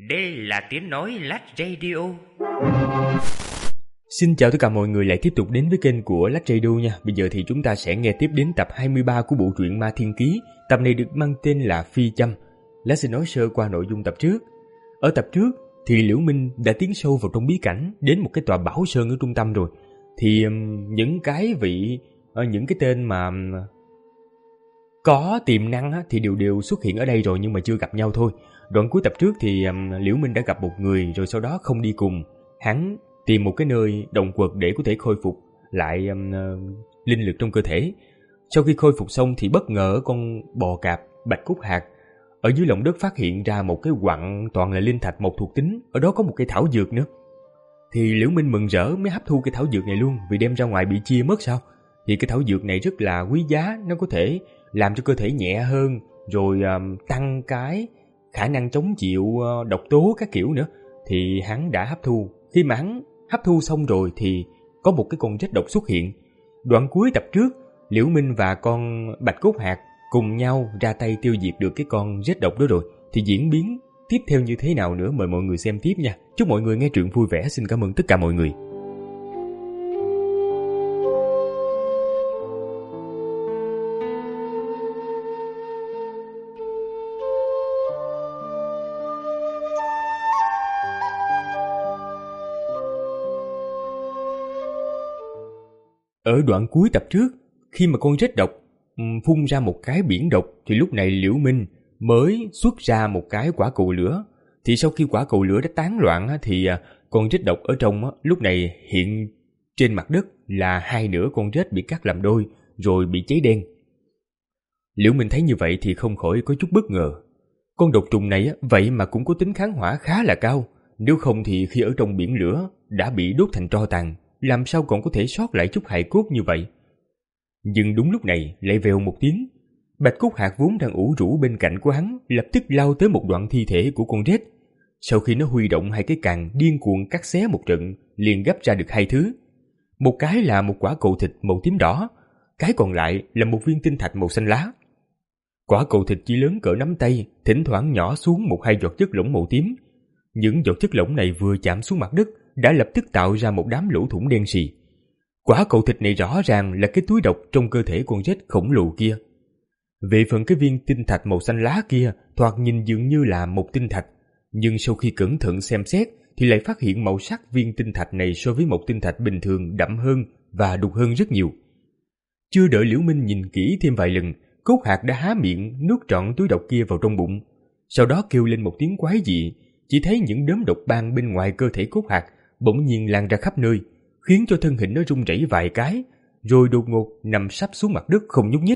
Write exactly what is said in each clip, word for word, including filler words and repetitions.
Đây là tiếng nói Lách Radio. Xin chào tất cả mọi người lại tiếp tục đến với kênh của Lách Radio nha. Bây giờ thì chúng ta sẽ nghe tiếp đến tập hai mươi ba của bộ truyện Ma Thiên Ký. Tập này được mang tên là Phi Châm. Lách sẽ nói sơ qua nội dung tập trước. Ở tập trước thì Liễu Minh đã tiến sâu vào trong bí cảnh, đến một cái tòa bảo sơn ở trung tâm rồi. Thì um, những cái vị, uh, những cái tên mà um, có tiềm năng á, thì đều đều xuất hiện ở đây rồi nhưng mà chưa gặp nhau thôi. Đoạn cuối tập trước thì um, Liễu Minh đã gặp một người rồi sau đó không đi cùng. Hắn tìm một cái nơi động quật để có thể khôi phục lại um, uh, linh lực trong cơ thể. Sau khi khôi phục xong thì bất ngờ con bò cạp Bạch Cúc Hạc ở dưới lòng đất phát hiện ra một cái quặng toàn là linh thạch một thuộc tính, ở đó có một cây thảo dược nữa. Thì Liễu Minh mừng rỡ mới hấp thu cái thảo dược này luôn, vì đem ra ngoài bị chia mất sao? Thì cái thảo dược này rất là quý giá, nó có thể làm cho cơ thể nhẹ hơn, rồi um, tăng cái khả năng chống chịu uh, độc tố các kiểu nữa. Thì hắn đã hấp thu. Khi mà hắn hấp thu xong rồi thì có một cái con rết độc xuất hiện. Đoạn cuối tập trước, Liễu Minh và con Bạch Cốt Hạc cùng nhau ra tay tiêu diệt được cái con rết độc đó rồi. Thì diễn biến tiếp theo như thế nào nữa mời mọi người xem tiếp nha. Chúc mọi người nghe truyện vui vẻ. Xin cảm ơn tất cả mọi người. Ở đoạn cuối tập trước, khi mà con rết độc phun ra một cái biển độc thì lúc này Liễu Minh mới xuất ra một cái quả cầu lửa. Thì sau khi quả cầu lửa đã tán loạn thì con rết độc ở trong lúc này hiện trên mặt đất là hai nửa con rết bị cắt làm đôi rồi bị cháy đen. Liễu Minh thấy như vậy thì không khỏi có chút bất ngờ. Con độc trùng này vậy mà cũng có tính kháng hỏa khá là cao, nếu không thì khi ở trong biển lửa đã bị đốt thành tro tàn, làm sao còn có thể sót lại chút hài cốt như vậy. Nhưng đúng lúc này lại vèo một tiếng, Bạch Cúc Hạc vốn đang ủ rũ bên cạnh của hắn lập tức lao tới một đoạn thi thể của con rết. Sau khi nó huy động hai cái càn điên cuồng cắt xé một trận, liền gấp ra được hai thứ. Một cái là một quả cầu thịt màu tím đỏ, cái còn lại là một viên tinh thạch màu xanh lá. Quả cầu thịt chỉ lớn cỡ nắm tay, thỉnh thoảng nhỏ xuống một hai giọt chất lỏng màu tím. Những giọt chất lỏng này vừa chạm xuống mặt đất đã lập tức tạo ra một đám lỗ thủng đen sì. Quả cầu thịt này rõ ràng là cái túi độc trong cơ thể con rết khổng lồ kia. Về phần cái viên tinh thạch màu xanh lá kia, thoạt nhìn dường như là một tinh thạch, nhưng sau khi cẩn thận xem xét thì lại phát hiện màu sắc viên tinh thạch này so với một tinh thạch bình thường đậm hơn và đục hơn rất nhiều. Chưa đợi Liễu Minh nhìn kỹ thêm vài lần, Cốt Hạc đã há miệng nuốt trọn túi độc kia vào trong bụng, sau đó kêu lên một tiếng quái dị. Chỉ thấy những đốm độc ban bên ngoài cơ thể Cốt Hạc bỗng nhiên lan ra khắp nơi, khiến cho thân hình nó rung rẩy vài cái, rồi đột ngột nằm sắp xuống mặt đất không nhúc nhích.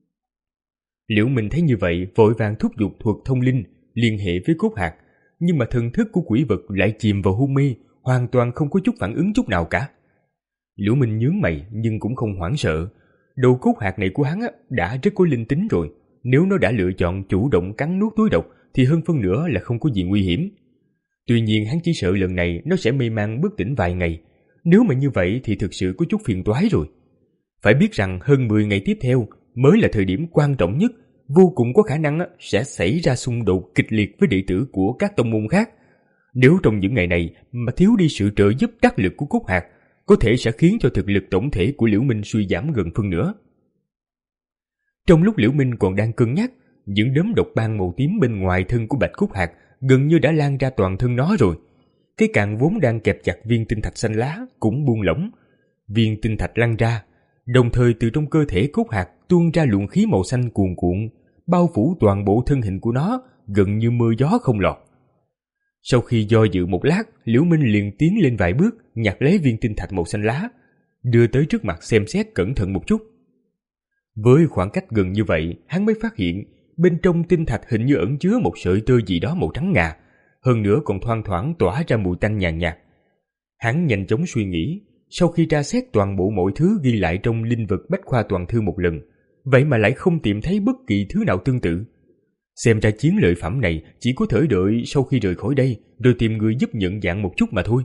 Liễu Minh thấy như vậy vội vàng thúc giục thuật thông linh liên hệ với Cốt Hạc, nhưng mà thần thức của quỷ vật lại chìm vào hôn mê, hoàn toàn không có chút phản ứng chút nào cả. Liễu Minh nhướng mày nhưng cũng không hoảng sợ. Đầu Cốt Hạc này của hắn đã rất có linh tính rồi, nếu nó đã lựa chọn chủ động cắn nuốt túi độc thì hơn phân nửa là không có gì nguy hiểm. Tuy nhiên hắn chỉ sợ lần này nó sẽ mê man bất tỉnh vài ngày. Nếu mà như vậy thì thực sự có chút phiền toái rồi. Phải biết rằng hơn mười ngày tiếp theo mới là thời điểm quan trọng nhất, vô cùng có khả năng sẽ xảy ra xung đột kịch liệt với đệ tử của các tông môn khác. Nếu trong những ngày này mà thiếu đi sự trợ giúp đắc lực của Cốt Hạc, có thể sẽ khiến cho thực lực tổng thể của Liễu Minh suy giảm gần phân nửa. Trong lúc Liễu Minh còn đang cân nhắc, những đốm độc ban màu tím bên ngoài thân của Bạch Cúc Hạc gần như đã lan ra toàn thân nó rồi. Cái càn vốn đang kẹp chặt viên tinh thạch xanh lá cũng buông lỏng. Viên tinh thạch lăn ra, đồng thời từ trong cơ thể Cốt Hạc tuôn ra luồng khí màu xanh cuồn cuộn, bao phủ toàn bộ thân hình của nó, gần như mưa gió không lọt. Sau khi do dự một lát, Liễu Minh liền tiến lên vài bước, nhặt lấy viên tinh thạch màu xanh lá, đưa tới trước mặt xem xét cẩn thận một chút. Với khoảng cách gần như vậy, hắn mới phát hiện bên trong tinh thạch hình như ẩn chứa một sợi tơ gì đó màu trắng ngà, hơn nữa còn thoang thoảng tỏa ra mùi tanh nhàn nhạt. Hắn nhanh chóng suy nghĩ, sau khi tra xét toàn bộ mọi thứ ghi lại trong linh vật bách khoa toàn thư một lần, vậy mà lại không tìm thấy bất kỳ thứ nào tương tự. Xem ra chiến lợi phẩm này chỉ có thể đợi sau khi rời khỏi đây, rồi tìm người giúp nhận dạng một chút mà thôi.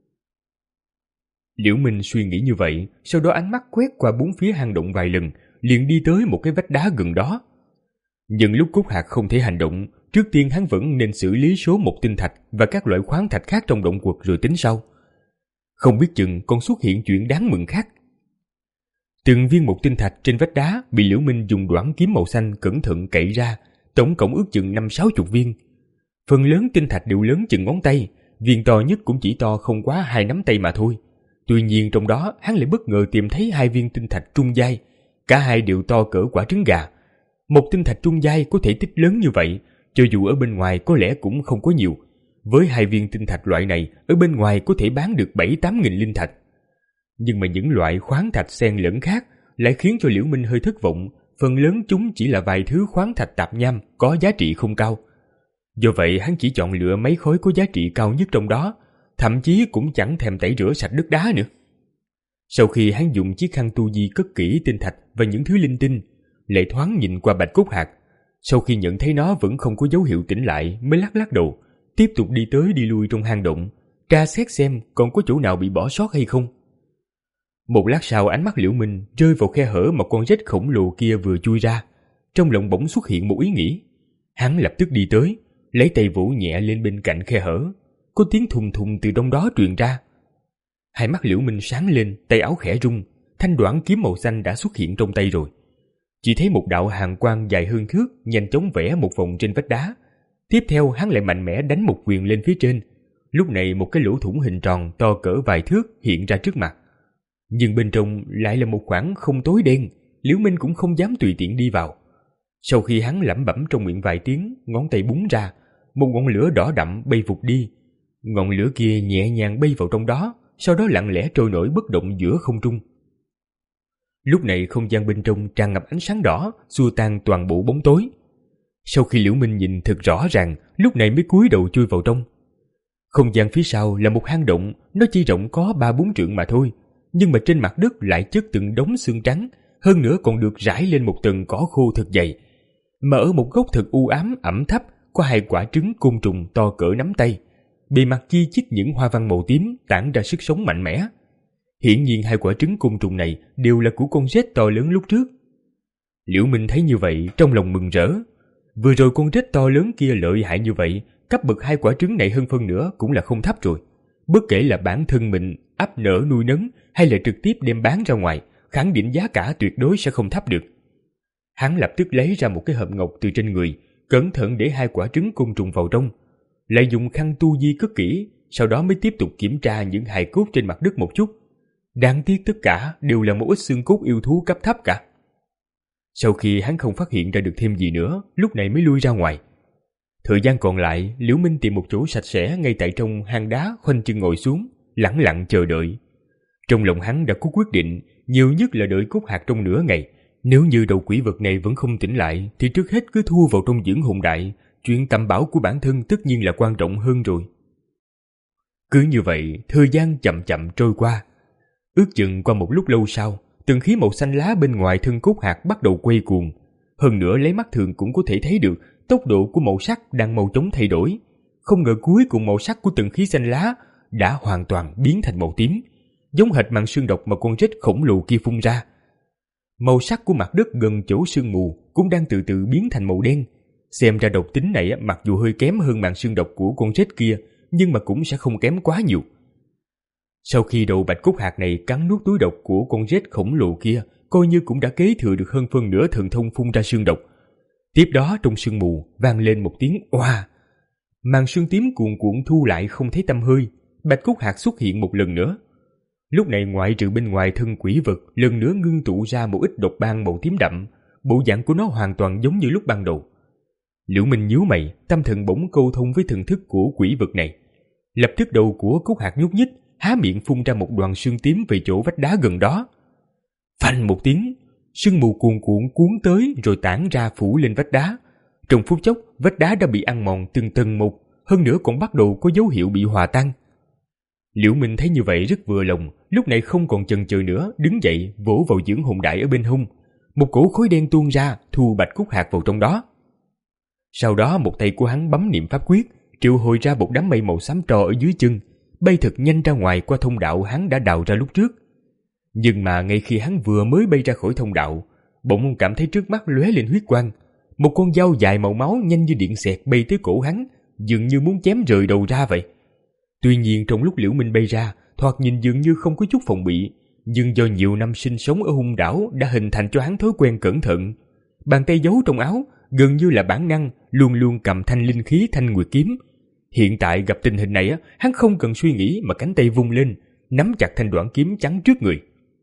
Liễu Minh suy nghĩ như vậy, sau đó ánh mắt quét qua bốn phía hang động vài lần, liền đi tới một cái vách đá gần đó. Nhưng lúc Cốt Hạc không thể hành động, trước tiên hắn vẫn nên xử lý số một tinh thạch và các loại khoáng thạch khác trong động quật rồi tính sau. Không biết chừng còn xuất hiện chuyện đáng mừng khác. Từng viên một tinh thạch trên vách đá bị Liễu Minh dùng đoản kiếm màu xanh cẩn thận cậy ra, tổng cộng ước chừng năm sáu chục viên. Phần lớn tinh thạch đều lớn chừng ngón tay, viên to nhất cũng chỉ to không quá hai nắm tay mà thôi. Tuy nhiên trong đó hắn lại bất ngờ tìm thấy hai viên tinh thạch trung giai, cả hai đều to cỡ quả trứng gà. Một tinh thạch trung giai có thể tích lớn như vậy, cho dù ở bên ngoài có lẽ cũng không có nhiều. Với hai viên tinh thạch loại này, ở bên ngoài có thể bán được bảy tám nghìn linh thạch. Nhưng mà những loại khoáng thạch xen lẫn khác lại khiến cho Liễu Minh hơi thất vọng, phần lớn chúng chỉ là vài thứ khoáng thạch tạp nham có giá trị không cao. Do vậy hắn chỉ chọn lựa mấy khối có giá trị cao nhất trong đó, thậm chí cũng chẳng thèm tẩy rửa sạch đất đá nữa. Sau khi hắn dùng chiếc khăn tu di cất kỹ tinh thạch và những thứ linh tinh, lại thoáng nhìn qua bạch cốt hạt, sau khi nhận thấy nó vẫn không có dấu hiệu tỉnh lại mới lắc lắc đầu, tiếp tục đi tới đi lui trong hang động, tra xét xem còn có chỗ nào bị bỏ sót hay không. Một lát sau ánh mắt Liễu Minh rơi vào khe hở mà con rết khổng lồ kia vừa chui ra, trong lòng bỗng xuất hiện một ý nghĩ. Hắn lập tức đi tới, lấy tay vỗ nhẹ lên bên cạnh khe hở, có tiếng thùng thùng từ trong đó truyền ra. Hai mắt Liễu Minh sáng lên, tay áo khẽ rung, thanh đoản kiếm màu xanh đã xuất hiện trong tay rồi. Chỉ thấy một đạo hàn quang dài hơn thước nhanh chóng vẽ một vòng trên vách đá. Tiếp theo hắn lại mạnh mẽ đánh một quyền lên phía trên. Lúc này một cái lỗ thủng hình tròn to cỡ vài thước hiện ra trước mặt. Nhưng bên trong lại là một khoảng không tối đen, Liễu Minh cũng không dám tùy tiện đi vào. Sau khi hắn lẩm bẩm trong miệng vài tiếng, ngón tay búng ra, một ngọn lửa đỏ đậm bay vụt đi. Ngọn lửa kia nhẹ nhàng bay vào trong đó, sau đó lặng lẽ trôi nổi bất động giữa không trung. Lúc này không gian bên trong tràn ngập ánh sáng đỏ, xua tan toàn bộ bóng tối. Sau khi Liễu Minh nhìn thật rõ ràng, lúc này mới cúi đầu chui vào trong. Không gian phía sau là một hang động, nó chỉ rộng có ba bốn trượng mà thôi, nhưng mà trên mặt đất lại chất từng đống xương trắng, hơn nữa còn được rải lên một tầng cỏ khô thật dày. Mà ở một góc thật u ám ẩm thấp có hai quả trứng côn trùng to cỡ nắm tay, bề mặt chi chít những hoa văn màu tím tản ra sức sống mạnh mẽ. Hiển nhiên hai quả trứng côn trùng này đều là của con rết to lớn lúc trước. Liễu Minh thấy như vậy trong lòng mừng rỡ. Vừa rồi con rết to lớn kia lợi hại như vậy, cấp bậc hai quả trứng này hơn phân nữa cũng là không thấp rồi. Bất kể là bản thân mình ấp nở nuôi nấng hay là trực tiếp đem bán ra ngoài, khẳng định giá cả tuyệt đối sẽ không thấp được. Hắn lập tức lấy ra một cái hộp ngọc từ trên người, cẩn thận để hai quả trứng côn trùng vào trong, lại dùng khăn tu di cất kỹ, sau đó mới tiếp tục kiểm tra những hài cốt trên mặt đất một chút. Đáng tiếc tất cả đều là một ít xương cốt yêu thú cấp thấp cả. Sau khi hắn không phát hiện ra được thêm gì nữa, lúc này mới lui ra ngoài. Thời gian còn lại, Liễu Minh tìm một chỗ sạch sẽ ngay tại trong hang đá, khoanh chân ngồi xuống, lẳng lặng chờ đợi. Trong lòng hắn đã có quyết định, nhiều nhất là đợi cốt hạt trong nửa ngày. Nếu như đầu quỷ vật này vẫn không tỉnh lại, thì trước hết cứ thu vào trong dưỡng hồn đại. Chuyện tầm bảo của bản thân tất nhiên là quan trọng hơn rồi. Cứ như vậy, thời gian chậm chậm trôi qua. Ước chừng qua một lúc lâu sau, từng khí màu xanh lá bên ngoài thân cốt hạt bắt đầu quay cuồng. Hơn nữa lấy mắt thường cũng có thể thấy được tốc độ của màu sắc đang mau chóng thay đổi. Không ngờ cuối cùng màu sắc của từng khí xanh lá đã hoàn toàn biến thành màu tím, giống hệt màn sương độc mà con rết khổng lồ kia phun ra. Màu sắc của mặt đất gần chỗ sương mù cũng đang từ từ biến thành màu đen. Xem ra độc tính này mặc dù hơi kém hơn màn sương độc của con rết kia, nhưng mà cũng sẽ không kém quá nhiều. Sau khi đầu bạch cốt hạt này cắn nuốt túi độc của con rết khổng lồ kia, coi như cũng đã kế thừa được hơn phân nửa thần thông phun ra sương độc. Tiếp đó trong sương mù vang lên một tiếng oa. Màn sương tím cuồn cuộn thu lại không thấy tăm hơi, bạch cốt hạt xuất hiện một lần nữa. Lúc này ngoại trừ bên ngoài thân quỷ vật lần nữa ngưng tụ ra một ít độc ban màu tím đậm, bộ dạng của nó hoàn toàn giống như lúc ban đầu. Liễu Minh nhíu mày, tâm thần bỗng câu thông với thần thức của quỷ vật này. Lập tức đầu của cốt hạt nhúc nhích, há miệng phun ra một đoàn sương tím về chỗ vách đá gần đó. Phanh một tiếng, sương mù cuồn cuộn cuốn tới rồi tản ra phủ lên vách đá. Trong phút chốc, vách đá đã bị ăn mòn từng tầng một, hơn nữa còn bắt đầu có dấu hiệu bị hòa tan. Liễu Minh thấy như vậy rất vừa lòng, lúc này không còn chần chừ nữa, đứng dậy vỗ vào dưỡng hồn đại ở bên hông. Một cổ khối đen tuôn ra, thu bạch cốt hạt vào trong đó. Sau đó một tay của hắn bấm niệm pháp quyết, triệu hồi ra một đám mây màu xám tro ở dưới chân, bay thật nhanh ra ngoài qua thông đạo hắn đã đào ra lúc trước. Nhưng mà ngay khi hắn vừa mới bay ra khỏi thông đạo, bỗng cảm thấy trước mắt lóe lên huyết quang, một con dao dài màu máu nhanh như điện xẹt bay tới cổ hắn, dường như muốn chém rời đầu ra vậy. Tuy nhiên trong lúc Liễu Minh bay ra, thoạt nhìn dường như không có chút phòng bị, nhưng do nhiều năm sinh sống ở hung đảo đã hình thành cho hắn thói quen cẩn thận. Bàn tay giấu trong áo, gần như là bản năng, luôn luôn cầm thanh linh khí Thanh Nguyệt kiếm. Hiện tại gặp tình hình này, hắn không cần suy nghĩ mà cánh tay vung lên, nắm chặt thanh đoạn kiếm chắn trước người.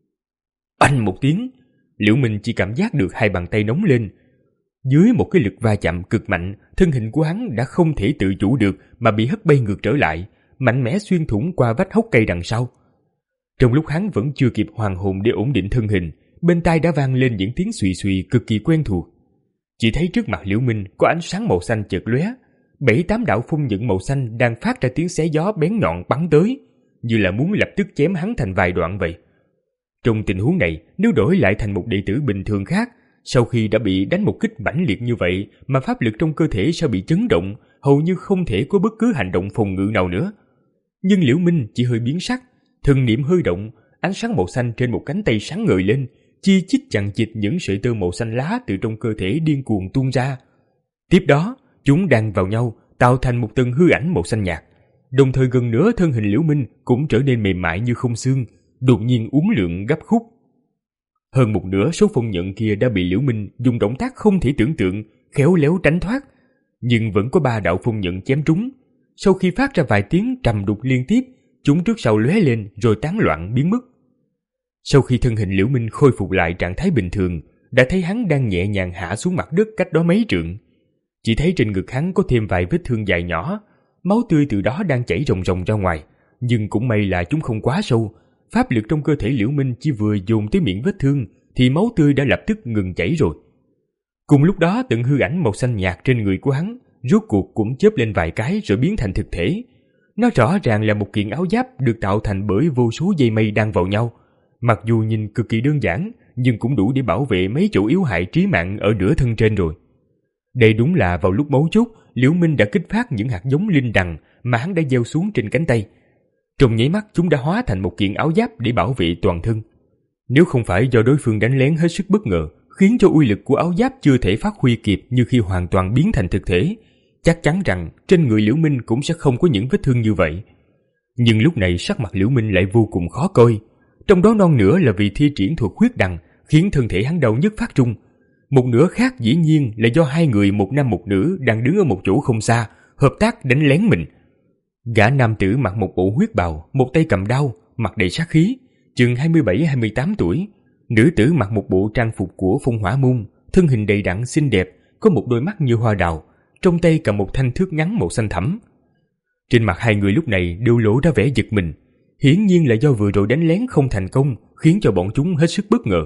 Oanh một tiếng, Liễu Minh chỉ cảm giác được hai bàn tay nóng lên. Dưới một cái lực va chạm cực mạnh, thân hình của hắn đã không thể tự chủ được mà bị hất bay ngược trở lại, mạnh mẽ xuyên thủng qua vách hốc cây đằng sau. Trong lúc hắn vẫn chưa kịp hoàn hồn để ổn định thân hình, bên tai đã vang lên những tiếng xùy xùy cực kỳ quen thuộc. Chỉ thấy trước mặt Liễu Minh có ánh sáng màu xanh chợt lóe, bảy tám đạo phun nhẫn màu xanh đang phát ra tiếng xé gió bén nhọn bắn tới, như là muốn lập tức chém hắn thành vài đoạn vậy. Trong tình huống này, nếu đổi lại thành một đệ tử bình thường khác, sau khi đã bị đánh một kích mãnh liệt như vậy mà pháp lực trong cơ thể sẽ bị chấn động, hầu như không thể có bất cứ hành động phòng ngự nào nữa. Nhưng Liễu Minh chỉ hơi biến sắc, thần niệm hơi động, ánh sáng màu xanh trên một cánh tay sáng ngời lên, chi chít chằng chịt những sợi tơ màu xanh lá từ trong cơ thể điên cuồng tuôn ra. Tiếp đó, chúng đan vào nhau, tạo thành một tầng hư ảnh màu xanh nhạt. Đồng thời gần nữa thân hình Liễu Minh cũng trở nên mềm mại như không xương, đột nhiên uốn lượn gấp khúc. Hơn một nửa số phong nhận kia đã bị Liễu Minh dùng động tác không thể tưởng tượng, khéo léo tránh thoát, nhưng vẫn có ba đạo phong nhận chém trúng. Sau khi phát ra vài tiếng trầm đục liên tiếp, chúng trước sau lóe lên rồi tán loạn biến mất. Sau khi thân hình Liễu Minh khôi phục lại trạng thái bình thường, đã thấy hắn đang nhẹ nhàng hạ xuống mặt đất cách đó mấy trượng. Chỉ thấy trên ngực hắn có thêm vài vết thương dài nhỏ, máu tươi từ đó đang chảy ròng ròng ra ngoài, nhưng cũng may là chúng không quá sâu. Pháp lực trong cơ thể Liễu Minh chỉ vừa dồn tới miệng vết thương thì máu tươi đã lập tức ngừng chảy rồi. Cùng lúc đó từng hư ảnh màu xanh nhạt trên người của hắn rốt cuộc cũng chớp lên vài cái rồi biến thành thực thể. Nó rõ ràng là một kiện áo giáp được tạo thành bởi vô số dây mây đan vào nhau. Mặc dù nhìn cực kỳ đơn giản, nhưng cũng đủ để bảo vệ mấy chỗ yếu hại trí mạng ở nửa thân trên rồi. Đây đúng là vào lúc mấu chốt, Liễu Minh đã kích phát những hạt giống linh đằng mà hắn đã gieo xuống trên cánh tay. Trong nháy mắt chúng đã hóa thành một kiện áo giáp để bảo vệ toàn thân. Nếu không phải do đối phương đánh lén hết sức bất ngờ, khiến cho uy lực của áo giáp chưa thể phát huy kịp như khi hoàn toàn biến thành thực thể, chắc chắn rằng trên người Liễu Minh cũng sẽ không có những vết thương như vậy. Nhưng lúc này sắc mặt Liễu Minh lại vô cùng khó coi. Trong đó non nửa là vì thi triển thuật huyết đằng khiến thân thể hắn đau nhức phát trung. Một nửa khác dĩ nhiên là do hai người một nam một nữ đang đứng ở một chỗ không xa, hợp tác đánh lén mình. Gã nam tử mặc một bộ huyết bào, một tay cầm đao, mặt đầy sát khí, chừng hai mươi bảy hai mươi tám tuổi. Nữ tử mặc một bộ trang phục của Phong Hỏa Môn, thân hình đầy đặn xinh đẹp, có một đôi mắt như hoa đào, trong tay cầm một thanh thước ngắn màu xanh thẳm. Trên mặt hai người lúc này đều lộ ra vẻ giật mình, hiển nhiên là do vừa rồi đánh lén không thành công, khiến cho bọn chúng hết sức bất ngờ.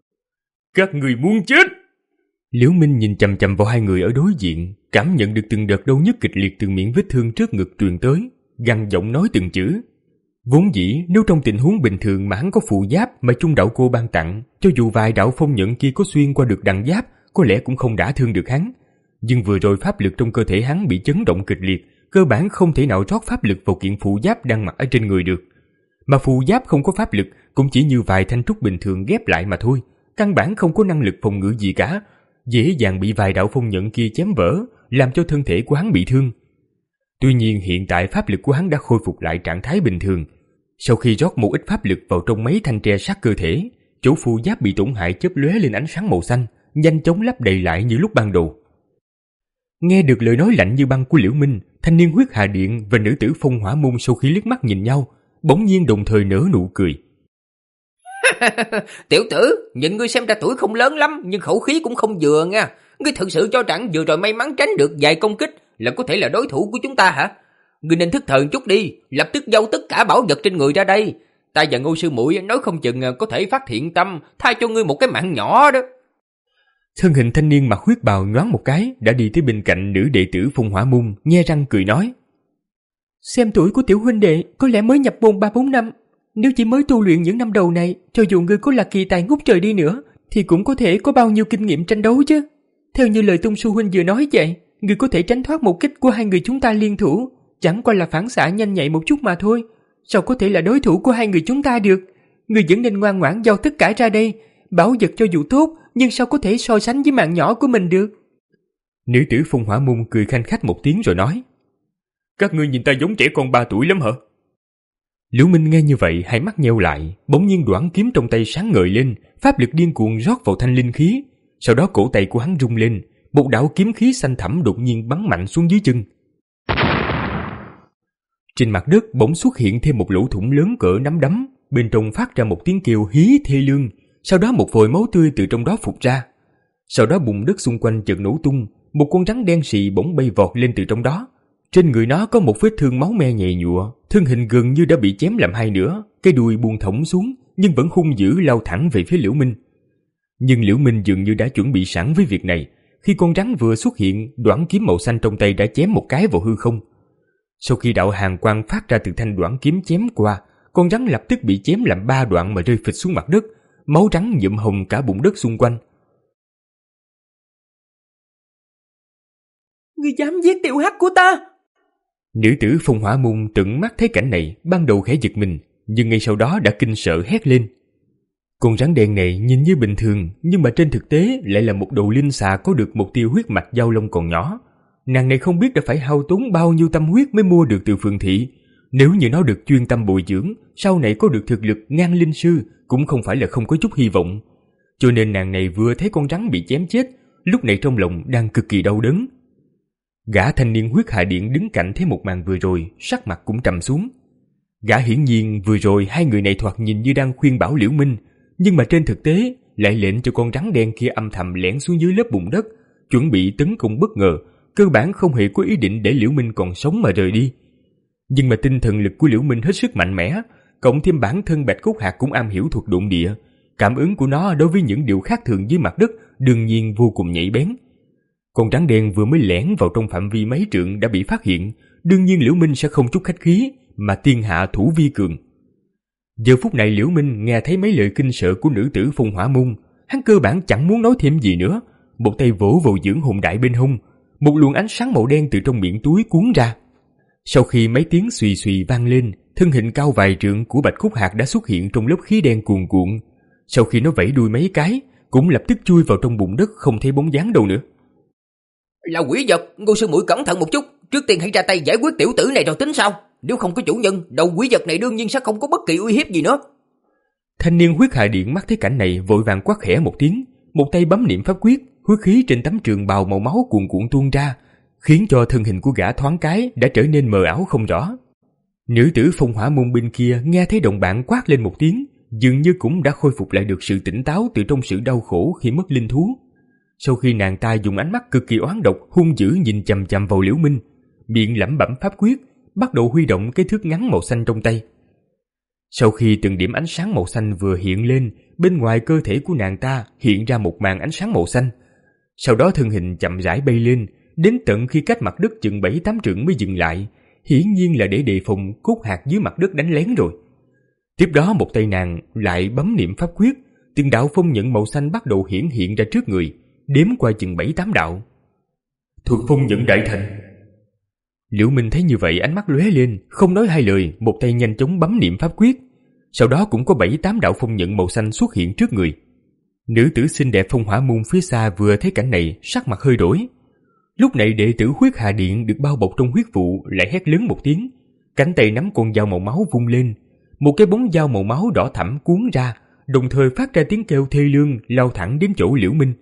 Các người muốn chết! Liễu Minh nhìn chằm chằm vào hai người ở đối diện, cảm nhận được từng đợt đau nhức kịch liệt từ miệng vết thương trước ngực truyền tới, gằn giọng nói từng chữ. Vốn dĩ nếu trong tình huống bình thường mà hắn có phụ giáp mà Trung đạo cô ban tặng, cho dù vài đạo phong nhận kia có xuyên qua được đằng giáp, có lẽ cũng không đả thương được hắn. Nhưng vừa rồi pháp lực trong cơ thể hắn bị chấn động kịch liệt, cơ bản không thể nào rót pháp lực vào kiện phụ giáp đang mặc ở trên người được. Mà phụ giáp không có pháp lực cũng chỉ như vài thanh trúc bình thường ghép lại mà thôi, căn bản không có năng lực phòng ngự gì cả, dễ dàng bị vài đạo phong nhận kia chém vỡ, làm cho thân thể của hắn bị thương. Tuy nhiên hiện tại pháp lực của hắn đã khôi phục lại trạng thái bình thường. Sau khi rót một ít pháp lực vào trong mấy thanh tre sát cơ thể, chỗ phụ giáp bị tổn hại chớp lóe lên ánh sáng màu xanh, nhanh chóng lấp đầy lại như lúc ban đầu. Nghe được lời nói lạnh như băng của Liễu Minh, thanh niên huyết hà điện và nữ tử Phong Hỏa Môn sau khi liếc mắt nhìn nhau, bỗng nhiên đồng thời nở nụ cười. Tiểu tử, nhìn ngươi xem ra tuổi không lớn lắm, nhưng khẩu khí cũng không vừa nha. Ngươi thực sự cho rằng vừa rồi may mắn tránh được vài công kích là có thể là đối thủ của chúng ta hả? Ngươi nên thức thời chút đi, lập tức giấu tất cả bảo vật trên người ra đây. Ta và Ngô sư muội nói không chừng có thể phát hiện tâm, tha cho ngươi một cái mạng nhỏ đó. Thân hình thanh niên mặc huyết bào nhoáng một cái đã đi tới bên cạnh nữ đệ tử Phong Hỏa Môn, nhe răng cười nói: Xem tuổi của tiểu huynh đệ có lẽ mới nhập môn ba bốn năm. Nếu chỉ mới tu luyện những năm đầu này, cho dù ngươi có là kỳ tài ngút trời đi nữa, thì cũng có thể có bao nhiêu kinh nghiệm tranh đấu chứ. Theo như lời Tung Su huynh vừa nói vậy, ngươi có thể tránh thoát một kích của hai người chúng ta liên thủ, chẳng qua là phản xạ nhanh nhạy một chút mà thôi. Sao có thể là đối thủ của hai người chúng ta được? Ngươi vẫn nên ngoan ngoãn giao tất cả ra đây. Bảo vật cho dù tốt, nhưng sao có thể so sánh với mạng nhỏ của mình được? Nữ tử Phong Hỏa Môn cười khanh khách một tiếng rồi nói: Các ngươi nhìn ta giống trẻ con ba tuổi lắm hả? Liễu Minh nghe như vậy, hai mắt nheo lại, bỗng nhiên đoản kiếm trong tay sáng ngời lên, pháp lực điên cuồng rót vào thanh linh khí. Sau đó cổ tay của hắn rung lên, một đạo kiếm khí xanh thẳm đột nhiên bắn mạnh xuống dưới chân. Trên mặt đất bỗng xuất hiện thêm một lỗ thủng lớn cỡ nắm đấm, bên trong phát ra một tiếng kêu hí thê lương, sau đó một vòi máu tươi từ trong đó phụt ra. Sau đó bùn đất xung quanh chợt nổ tung, một con rắn đen sì bỗng bay vọt lên từ trong đó. Trên người nó có một vết thương máu me nhầy nhụa, thân hình gần như đã bị chém làm hai nửa, cái đuôi buông thõng xuống nhưng vẫn hung dữ lao thẳng về phía Liễu Minh. Nhưng Liễu Minh dường như đã chuẩn bị sẵn với việc này, khi con rắn vừa xuất hiện, đoản kiếm màu xanh trong tay đã chém một cái vào hư không. Sau khi đạo hàn quang phát ra từ thanh đoản kiếm chém qua, con rắn lập tức bị chém làm ba đoạn mà rơi phịch xuống mặt đất, máu rắn nhuộm hồng cả bụng đất xung quanh. Ngươi dám giết tiểu hắc của ta? Nữ tử Phong Hỏa Môn tận mắt thấy cảnh này, ban đầu khẽ giật mình, nhưng ngay sau đó đã kinh sợ hét lên. Con rắn đen này nhìn như bình thường, nhưng mà trên thực tế lại là một đầu linh xà có được một tia huyết mạch giao long còn nhỏ. Nàng này không biết đã phải hao tốn bao nhiêu tâm huyết mới mua được từ Phượng Thị. Nếu như nó được chuyên tâm bồi dưỡng, sau này có được thực lực ngang linh sư cũng không phải là không có chút hy vọng. Cho nên nàng này vừa thấy con rắn bị chém chết, lúc này trong lòng đang cực kỳ đau đớn. Gã thanh niên huyết hà điện đứng cạnh thấy một màn vừa rồi, sắc mặt cũng trầm xuống. Gã hiển nhiên vừa rồi hai người này thoạt nhìn như đang khuyên bảo Liễu Minh, nhưng mà trên thực tế lại lệnh cho con rắn đen kia âm thầm lẻn xuống dưới lớp bùn đất, chuẩn bị tấn công bất ngờ, cơ bản không hề có ý định để Liễu Minh còn sống mà rời đi. Nhưng mà tinh thần lực của Liễu Minh hết sức mạnh mẽ, cộng thêm bản thân Bạch Cốt Hạc cũng am hiểu thuật độn địa, cảm ứng của nó đối với những điều khác thường dưới mặt đất đương nhiên vô cùng nhạy bén. Con rắn đen vừa mới lẻn vào trong phạm vi mấy trượng đã bị phát hiện, đương nhiên Liễu Minh sẽ không chút khách khí mà tiên hạ thủ vi cường. Giờ phút này Liễu Minh nghe thấy mấy lời kinh sợ của nữ tử Phong Hỏa Môn, hắn cơ bản chẳng muốn nói thêm gì nữa, một tay vỗ vào dưỡng hồn đại bên hông, một luồng ánh sáng màu đen từ trong miệng túi cuốn ra. Sau khi mấy tiếng xùy xùy vang lên, thân hình cao vài trượng của Bạch Cốt Hạc đã xuất hiện trong lớp khí đen cuồn cuộn. Sau khi nó vẫy đuôi mấy cái, cũng lập tức chui vào trong bùn đất không thấy bóng dáng đâu nữa. Là quỷ vật, Ngô sư muội cẩn thận một chút, trước tiên hãy ra tay giải quyết tiểu tử này rồi tính sau. Nếu không có chủ nhân, đầu quỷ vật này đương nhiên sẽ không có bất kỳ uy hiếp gì nữa. Thanh niên huyết hà điện mắt thấy cảnh này vội vàng quát khẽ một tiếng, một tay bấm niệm pháp quyết, huyết khí trên tấm trường bào màu máu cuồn cuộn tuôn ra, khiến cho thân hình của gã thoáng cái đã trở nên mờ ảo không rõ. Nữ tử Phong Hỏa Môn bên kia nghe thấy đồng bạn quát lên một tiếng, dường như cũng đã khôi phục lại được sự tỉnh táo từ trong sự đau khổ khi mất linh thú. Sau khi nàng ta dùng ánh mắt cực kỳ oán độc hung dữ nhìn chằm chằm vào Liễu Minh, miệng lẩm bẩm pháp quyết, bắt đầu huy động cái thước ngắn màu xanh trong tay. Sau khi từng điểm ánh sáng màu xanh vừa hiện lên, bên ngoài cơ thể của nàng ta hiện ra một màn ánh sáng màu xanh. Sau đó thân hình chậm rãi bay lên, đến tận khi cách mặt đất chừng bảy tám trượng mới dừng lại, hiển nhiên là để đề phòng Cốt Hạc dưới mặt đất đánh lén rồi. Tiếp đó một tay nàng lại bấm niệm pháp quyết, từng đạo phong nhận màu xanh bắt đầu hiển hiện ra trước người, đếm qua chừng bảy tám đạo. Thuật phong nhận đại thành. Liễu Minh thấy như vậy ánh mắt lóe lên, không nói hai lời, một tay nhanh chóng bấm niệm pháp quyết. Sau đó cũng có bảy tám đạo phong nhận màu xanh xuất hiện trước người. Nữ tử xinh đẹp Phong Hỏa Môn phía xa vừa thấy cảnh này, sắc mặt hơi đổi. Lúc này đệ tử Huyết Hà Điện được bao bọc trong huyết vụ lại hét lớn một tiếng, cánh tay nắm con dao màu máu vung lên, một cái bóng dao màu máu đỏ thẫm cuốn ra, đồng thời phát ra tiếng kêu thê lương lao thẳng đến chỗ Liễu Minh.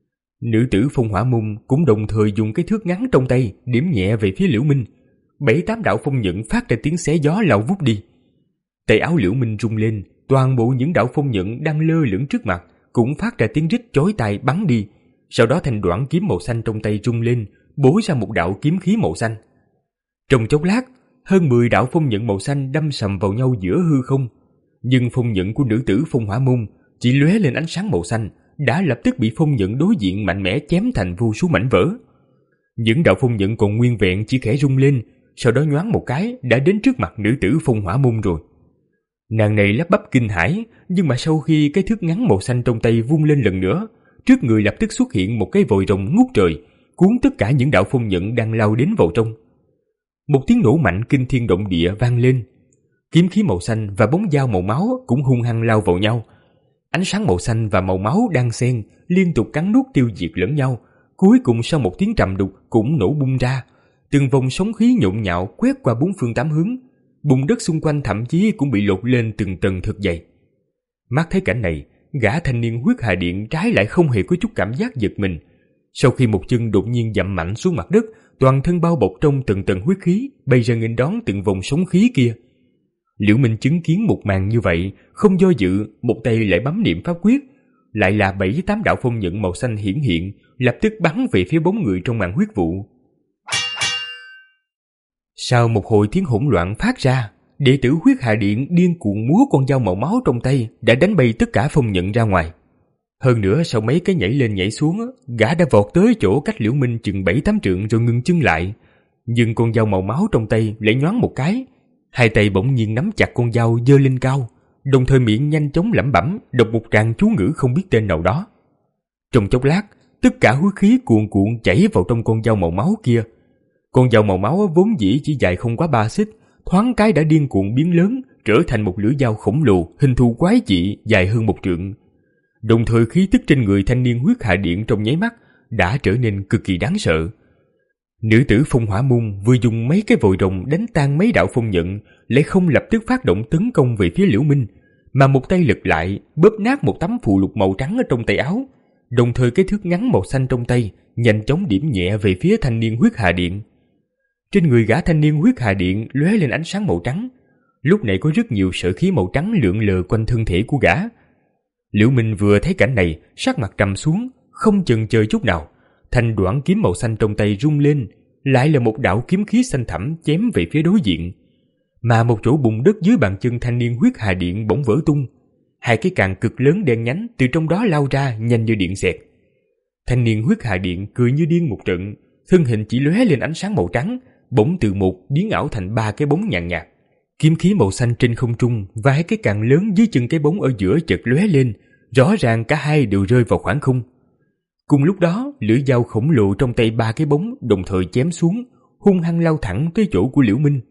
Nữ tử Phong Hỏa Môn cũng đồng thời dùng cái thước ngắn trong tay điểm nhẹ về phía Liễu Minh. Bảy tám đạo phong nhận phát ra tiếng xé gió lao vút đi. Tay áo Liễu Minh rung lên, toàn bộ những đạo phong nhận đang lơ lửng trước mặt cũng phát ra tiếng rít chói tai bắn đi. Sau đó thanh đoạn kiếm màu xanh trong tay rung lên, bổ ra một đạo kiếm khí màu xanh. Trong chốc lát, hơn mười đạo phong nhận màu xanh đâm sầm vào nhau giữa hư không. Nhưng phong nhận của nữ tử Phong Hỏa Môn chỉ lóe lên ánh sáng màu xanh, đã lập tức bị phong nhận đối diện mạnh mẽ chém thành vô số mảnh vỡ. Những đạo phong nhận còn nguyên vẹn chỉ khẽ rung lên, sau đó nhoáng một cái đã đến trước mặt nữ tử Phong Hỏa Môn rồi. Nàng này lắp bắp kinh hãi, nhưng mà sau khi cái thước ngắn màu xanh trong tay vung lên lần nữa, trước người lập tức xuất hiện một cái vòi rồng ngút trời, cuốn tất cả những đạo phong nhận đang lao đến vào trong. Một tiếng nổ mạnh kinh thiên động địa vang lên, kiếm khí màu xanh và bóng dao màu máu cũng hung hăng lao vào nhau. Ánh sáng màu xanh và màu máu đan xen liên tục cắn nuốt tiêu diệt lẫn nhau, Cuối cùng sau một tiếng trầm đục cũng nổ bung ra, từng vòng sóng khí nhộn nhạo quét qua bốn phương tám hướng, bùn đất xung quanh thậm chí cũng bị lột lên từng tầng thật dày. Mắt thấy cảnh này, gã thanh niên huyết hà điện trái lại không hề có chút cảm giác giật mình. Sau khi một chân đột nhiên dậm mạnh xuống mặt đất, toàn thân bao bọc trong từng tầng huyết khí, bay ra nghênh đón từng vòng sóng khí kia. Liễu Minh chứng kiến một màn như vậy, không do dự, một tay lại bấm niệm pháp quyết, lại là bảy tám đạo phong nhận màu xanh hiển hiện, lập tức bắn về phía bóng người trong màn huyết vụ. Sau một hồi tiếng hỗn loạn phát ra, đệ tử huyết hà điện điên cuồng múa con dao màu máu trong tay đã đánh bay tất cả phong nhận ra ngoài. Hơn nữa sau mấy cái nhảy lên nhảy xuống, gã đã vọt tới chỗ cách Liễu Minh chừng bảy tám trượng rồi ngừng chân lại. Nhưng con dao màu máu trong tay lại nhoáng một cái, hai tay bỗng nhiên nắm chặt con dao giơ lên cao, đồng thời miệng nhanh chóng lẩm bẩm đọc một tràng chú ngữ không biết tên nào đó. Trong chốc lát, tất cả huyết khí cuồn cuộn chảy vào trong con dao màu máu kia. Con dao màu máu vốn dĩ chỉ dài không quá ba xích, thoáng cái đã điên cuồng biến lớn, trở thành một lưỡi dao khổng lồ, hình thù quái dị, dài hơn một trượng. Đồng thời khí tức trên người thanh niên huyết hạ điện trong nháy mắt đã trở nên cực kỳ đáng sợ. Nữ tử Phong Hỏa Môn vừa dùng mấy cái vòi rồng đánh tan mấy đạo phong nhận, lại không lập tức phát động tấn công về phía Liễu Minh, mà một tay lật lại bóp nát một tấm phù lục màu trắng ở trong tay áo, đồng thời cái thước ngắn màu xanh trong tay nhanh chóng điểm nhẹ về phía thanh niên huyết hà điện. Trên người gã thanh niên huyết hà điện lóe lên ánh sáng màu trắng, lúc này có rất nhiều sợi khí màu trắng lượn lờ quanh thân thể của gã. Liễu Minh vừa thấy cảnh này, sắc mặt trầm xuống, không chần chờ chút nào, thanh đoản kiếm màu xanh trong tay rung lên, lại là một đạo kiếm khí xanh thẳm chém về phía đối diện. Mà một chỗ bùn đất dưới bàn chân thanh niên huyết hà điện bỗng vỡ tung, hai cái càng cực lớn đen nhánh từ trong đó lao ra nhanh như điện xẹt. Thanh niên huyết hà điện cười như điên một trận, thân hình chỉ lóe lên ánh sáng màu trắng, bỗng từ một biến ảo thành ba cái bóng nhàn nhạt. Kiếm khí màu xanh trên không trung và hai cái càng lớn dưới chân cái bóng ở giữa chợt lóe lên, rõ ràng cả hai đều rơi vào khoảng không. Cùng lúc đó, lưỡi dao khổng lồ trong tay ba cái bóng đồng thời chém xuống, hung hăng lao thẳng tới chỗ của Liễu Minh.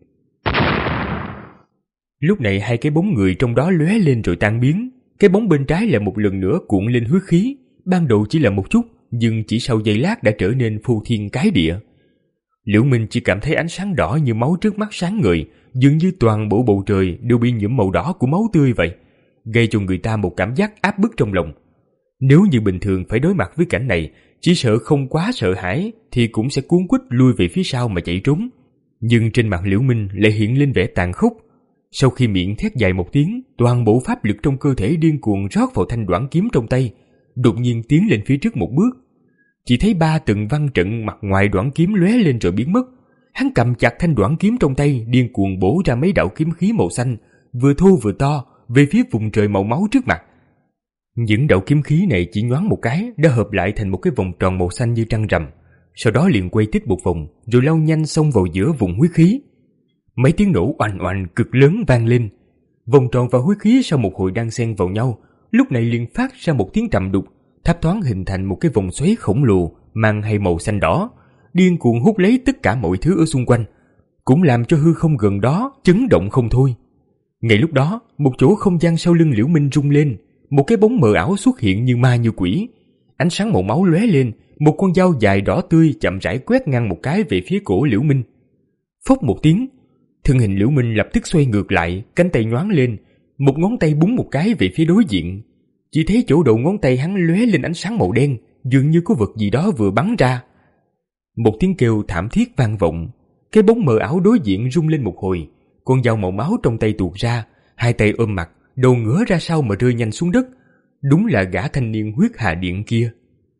Lúc này hai cái bóng người trong đó lóe lên rồi tan biến, cái bóng bên trái lại một lần nữa cuộn lên huyết khí, ban đầu chỉ là một chút, nhưng chỉ sau giây lát đã trở nên phô thiên cái địa. Liễu Minh chỉ cảm thấy ánh sáng đỏ như máu trước mắt sáng ngời, dường như toàn bộ bầu trời đều bị nhuộm màu đỏ của máu tươi vậy, gây cho người ta một cảm giác áp bức trong lòng. Nếu như bình thường phải đối mặt với cảnh này, chỉ sợ không quá sợ hãi thì cũng sẽ cuống quýt lui về phía sau mà chạy trốn. Nhưng trên mặt Liễu Minh lại hiện lên vẻ tàn khốc. Sau khi miệng thét dài một tiếng, toàn bộ pháp lực trong cơ thể điên cuồng rót vào thanh đoản kiếm trong tay, đột nhiên tiến lên phía trước một bước. Chỉ thấy ba từng văn trận mặt ngoài đoản kiếm lóe lên rồi biến mất. Hắn cầm chặt thanh đoản kiếm trong tay, điên cuồng bổ ra mấy đạo kiếm khí màu xanh, vừa thô vừa to, về phía vùng trời màu máu trước mặt. Những đạo kiếm khí này chỉ nhoáng một cái đã hợp lại thành một cái vòng tròn màu xanh như trăng rằm, sau đó liền quay tít một vòng, rồi lao nhanh xông vào giữa vùng huyết khí. Mấy tiếng nổ oanh oanh cực lớn vang lên. Vòng tròn và huyết khí sau một hồi đan xen vào nhau, lúc này liền phát ra một tiếng trầm đục, thấp thoáng hình thành một cái vòng xoáy khổng lồ mang hay màu xanh đỏ, điên cuồng hút lấy tất cả mọi thứ ở xung quanh, cũng làm cho hư không gần đó chấn động không thôi. Ngay lúc đó, một chỗ không gian sau lưng Liễu Minh rung lên, một cái bóng mờ ảo xuất hiện như ma như quỷ. Ánh sáng màu máu lóe lên, một con dao dài đỏ tươi chậm rãi quét ngang một cái về phía cổ Liễu Minh. Phốc một tiếng, thân hình Liễu Minh lập tức xoay ngược lại, cánh tay nhoáng lên, một ngón tay búng một cái về phía đối diện. Chỉ thấy chỗ đầu ngón tay hắn lóe lên ánh sáng màu đen, dường như có vật gì đó vừa bắn ra. Một tiếng kêu thảm thiết vang vọng, cái bóng mờ ảo đối diện rung lên một hồi, con dao màu máu trong tay tuột ra, hai tay ôm mặt, đầu ngửa ra sau mà rơi nhanh xuống đất. Đúng là gã thanh niên huyết hà điện kia.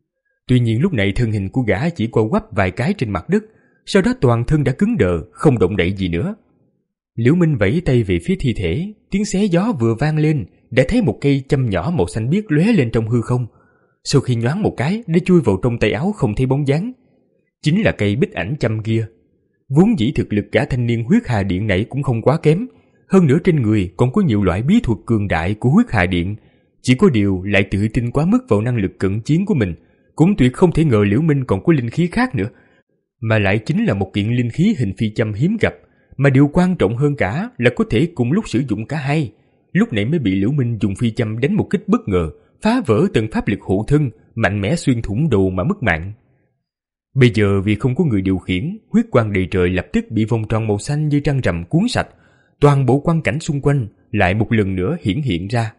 Tuy nhiên lúc này thân hình của gã chỉ co quắp vài cái trên mặt đất, sau đó toàn thân đã cứng đờ, không động đậy gì nữa. Liễu Minh vẫy tay về phía thi thể, tiếng xé gió vừa vang lên, đã thấy một cây châm nhỏ màu xanh biếc lóe lên trong hư không. Sau khi nhoáng một cái, đã chui vào trong tay áo không thấy bóng dáng. Chính là cây bích ảnh châm kia. Vốn dĩ thực lực cả thanh niên huyết hà điện này cũng không quá kém, hơn nữa trên người còn có nhiều loại bí thuật cường đại của huyết hà điện. Chỉ có điều lại tự tin quá mức vào năng lực cận chiến của mình, cũng tuyệt không thể ngờ Liễu Minh còn có linh khí khác nữa, mà lại chính là một kiện linh khí hình phi châm hiếm gặp, mà điều quan trọng hơn cả là có thể cùng lúc sử dụng cả hai. Lúc nãy mới bị Liễu Minh dùng phi châm đánh một kích bất ngờ, phá vỡ tầng pháp lực hộ thân, mạnh mẽ xuyên thủng đầu mà mất mạng. Bây giờ vì không có người điều khiển, huyết quang đầy trời lập tức bị vòng tròn màu xanh như trăng rằm cuốn sạch, toàn bộ quang cảnh xung quanh lại một lần nữa hiển hiện ra.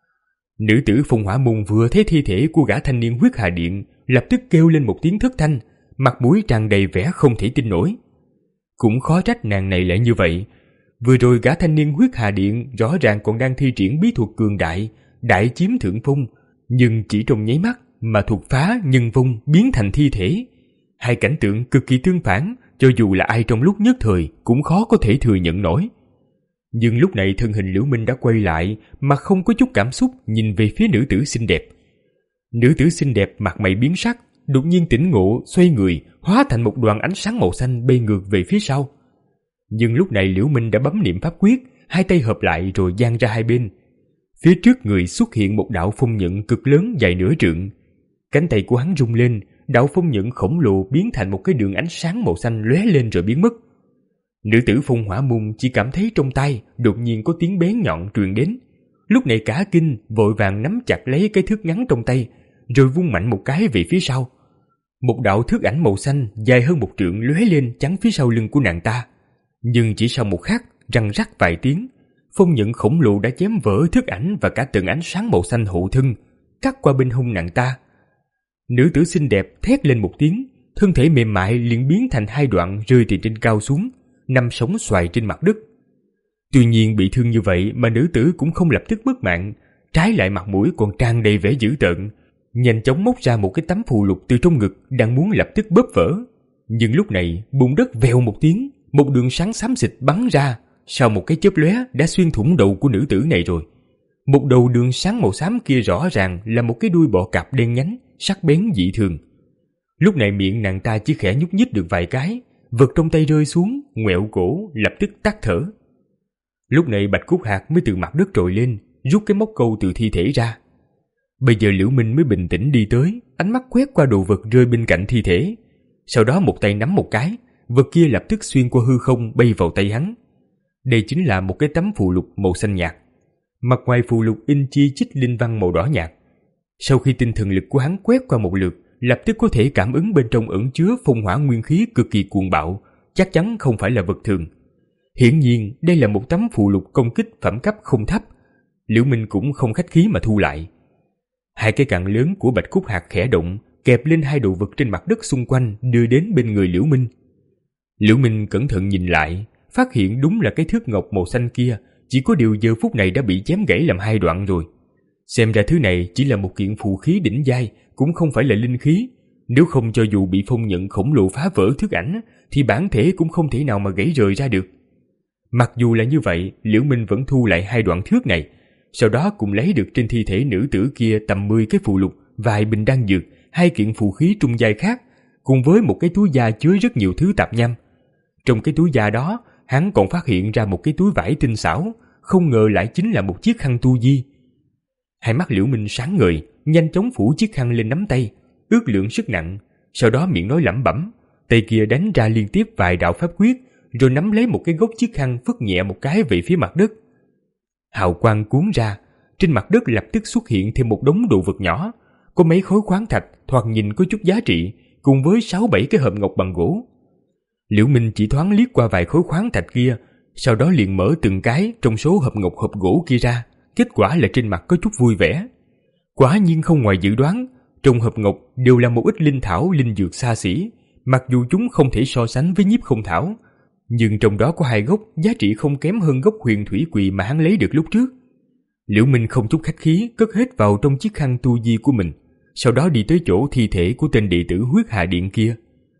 Nữ tử Phong Hỏa Môn vừa thấy thi thể của gã thanh niên huyết hà điện, lập tức kêu lên một tiếng thất thanh, mặt mũi tràn đầy vẻ không thể tin nổi. Cũng khó trách nàng này lại như vậy. Vừa rồi gã thanh niên huyết hà điện rõ ràng còn đang thi triển bí thuật cường đại, đại chiếm thượng phong, nhưng chỉ trong nháy mắt mà thuật phá nhân vong biến thành thi thể. Hai cảnh tượng cực kỳ tương phản, cho dù là ai trong lúc nhất thời cũng khó có thể thừa nhận nổi. Nhưng lúc này thân hình Liễu Minh đã quay lại mà không có chút cảm xúc nhìn về phía nữ tử xinh đẹp. Nữ tử xinh đẹp mặt mày biến sắc, đột nhiên tỉnh ngộ, xoay người, hóa thành một đoàn ánh sáng màu xanh bay ngược về phía sau. Nhưng lúc này Liễu Minh đã bấm niệm pháp quyết, hai tay hợp lại rồi dang ra hai bên. Phía trước người xuất hiện một đạo phong nhận cực lớn dài nửa trượng. Cánh tay của hắn rung lên, đạo phong nhận khổng lồ biến thành một cái đường ánh sáng màu xanh lóe lên rồi biến mất. Nữ tử Phong Hỏa Môn chỉ cảm thấy trong tay đột nhiên có tiếng bén nhọn truyền đến. Lúc này cả kinh vội vàng nắm chặt lấy cái thước ngắn trong tay, rồi vung mạnh một cái về phía sau. Một đạo thước ảnh màu xanh dài hơn một trượng lóe lên chắn phía sau lưng của nàng ta. Nhưng chỉ sau một khắc, răng rắc vài tiếng, phong nhận khổng lồ đã chém vỡ thước ảnh và cả tầng ánh sáng màu xanh hộ thân, cắt qua bên hông nàng ta. Nữ tử xinh đẹp thét lên một tiếng, thân thể mềm mại liền biến thành hai đoạn rơi từ trên cao xuống, nằm sóng xoài trên mặt đất. Tuy nhiên bị thương như vậy mà nữ tử cũng không lập tức mất mạng, trái lại mặt mũi còn tràn đầy vẻ dữ tợn, nhanh chóng móc ra một cái tấm phù lục từ trong ngực đang muốn lập tức bóp vỡ. Nhưng lúc này bùn đất vèo một tiếng, một đường sáng xám xịt bắn ra, sau một cái chớp lóe đã xuyên thủng đầu của nữ tử này rồi. Một đầu đường sáng màu xám kia rõ ràng là một cái đuôi bọ cạp đen nhánh, sắc bén dị thường. Lúc này miệng nàng ta chỉ khẽ nhúc nhích được vài cái, vật trong tay rơi xuống, ngoẹo cổ, lập tức tắt thở. Lúc này Bạch Cúc Hạc mới từ mặt đất trồi lên, rút cái móc câu từ thi thể ra. Bây giờ Liễu Minh mới bình tĩnh đi tới, ánh mắt quét qua đồ vật rơi bên cạnh thi thể. Sau đó một tay nắm một cái, vật kia lập tức xuyên qua hư không bay vào tay hắn. Đây chính là một cái tấm phù lục màu xanh nhạt. Mặt ngoài phù lục in chi chít linh văn màu đỏ nhạt. Sau khi tinh thần lực của hắn quét qua một lượt, lập tức có thể cảm ứng bên trong ẩn chứa phong hỏa nguyên khí cực kỳ cuồng bạo, chắc chắn không phải là vật thường. Hiển nhiên đây là một tấm phù lục công kích phẩm cấp không thấp. Liễu Minh cũng không khách khí mà thu lại. Hai cái cặn lớn của Bạch Cúc Hạc khẽ động, kẹp lên hai đồ vật trên mặt đất xung quanh đưa đến bên người Liễu Minh. Liễu Minh cẩn thận nhìn lại, phát hiện đúng là cái thước ngọc màu xanh kia, chỉ có điều giờ phút này đã bị chém gãy làm hai đoạn rồi. Xem ra thứ này chỉ là một kiện phù khí đỉnh giai, cũng không phải là linh khí. Nếu không cho dù bị phong nhận khổng lồ phá vỡ thước ảnh, thì bản thể cũng không thể nào mà gãy rời ra được. Mặc dù là như vậy, Liễu Minh vẫn thu lại hai đoạn thước này, sau đó cũng lấy được trên thi thể nữ tử kia tầm mười cái phù lục, vài bình đan dược, hai kiện phù khí trung giai khác, cùng với một cái túi da chứa rất nhiều thứ tạp nham. Trong cái túi da đó, hắn còn phát hiện ra một cái túi vải tinh xảo, không ngờ lại chính là một chiếc khăn tu di. Hai mắt Liễu Minh sáng ngời, nhanh chóng phủ chiếc khăn lên nắm tay, ước lượng sức nặng, sau đó miệng nói lẩm bẩm, tay kia đánh ra liên tiếp vài đạo pháp quyết, rồi nắm lấy một cái gốc chiếc khăn phất nhẹ một cái về phía mặt đất. Hào quang cuốn ra, trên mặt đất lập tức xuất hiện thêm một đống đồ vật nhỏ, có mấy khối khoáng thạch thoạt nhìn có chút giá trị, cùng với sáu bảy cái hộp ngọc bằng gỗ. Liễu Minh chỉ thoáng liếc qua vài khối khoáng thạch kia, sau đó liền mở từng cái trong số hộp ngọc hộp gỗ kia ra, kết quả là trên mặt có chút vui vẻ. Quả nhiên không ngoài dự đoán, trong hộp ngọc đều là một ít linh thảo linh dược xa xỉ, mặc dù chúng không thể so sánh với nhiếp không thảo, nhưng trong đó có hai gốc giá trị không kém hơn gốc huyền thủy quỳ mà hắn lấy được lúc trước. Liễu Minh không chút khách khí cất hết vào trong chiếc khăn tu di của mình, sau đó đi tới chỗ thi thể của tên đệ tử huyết hà điện kia.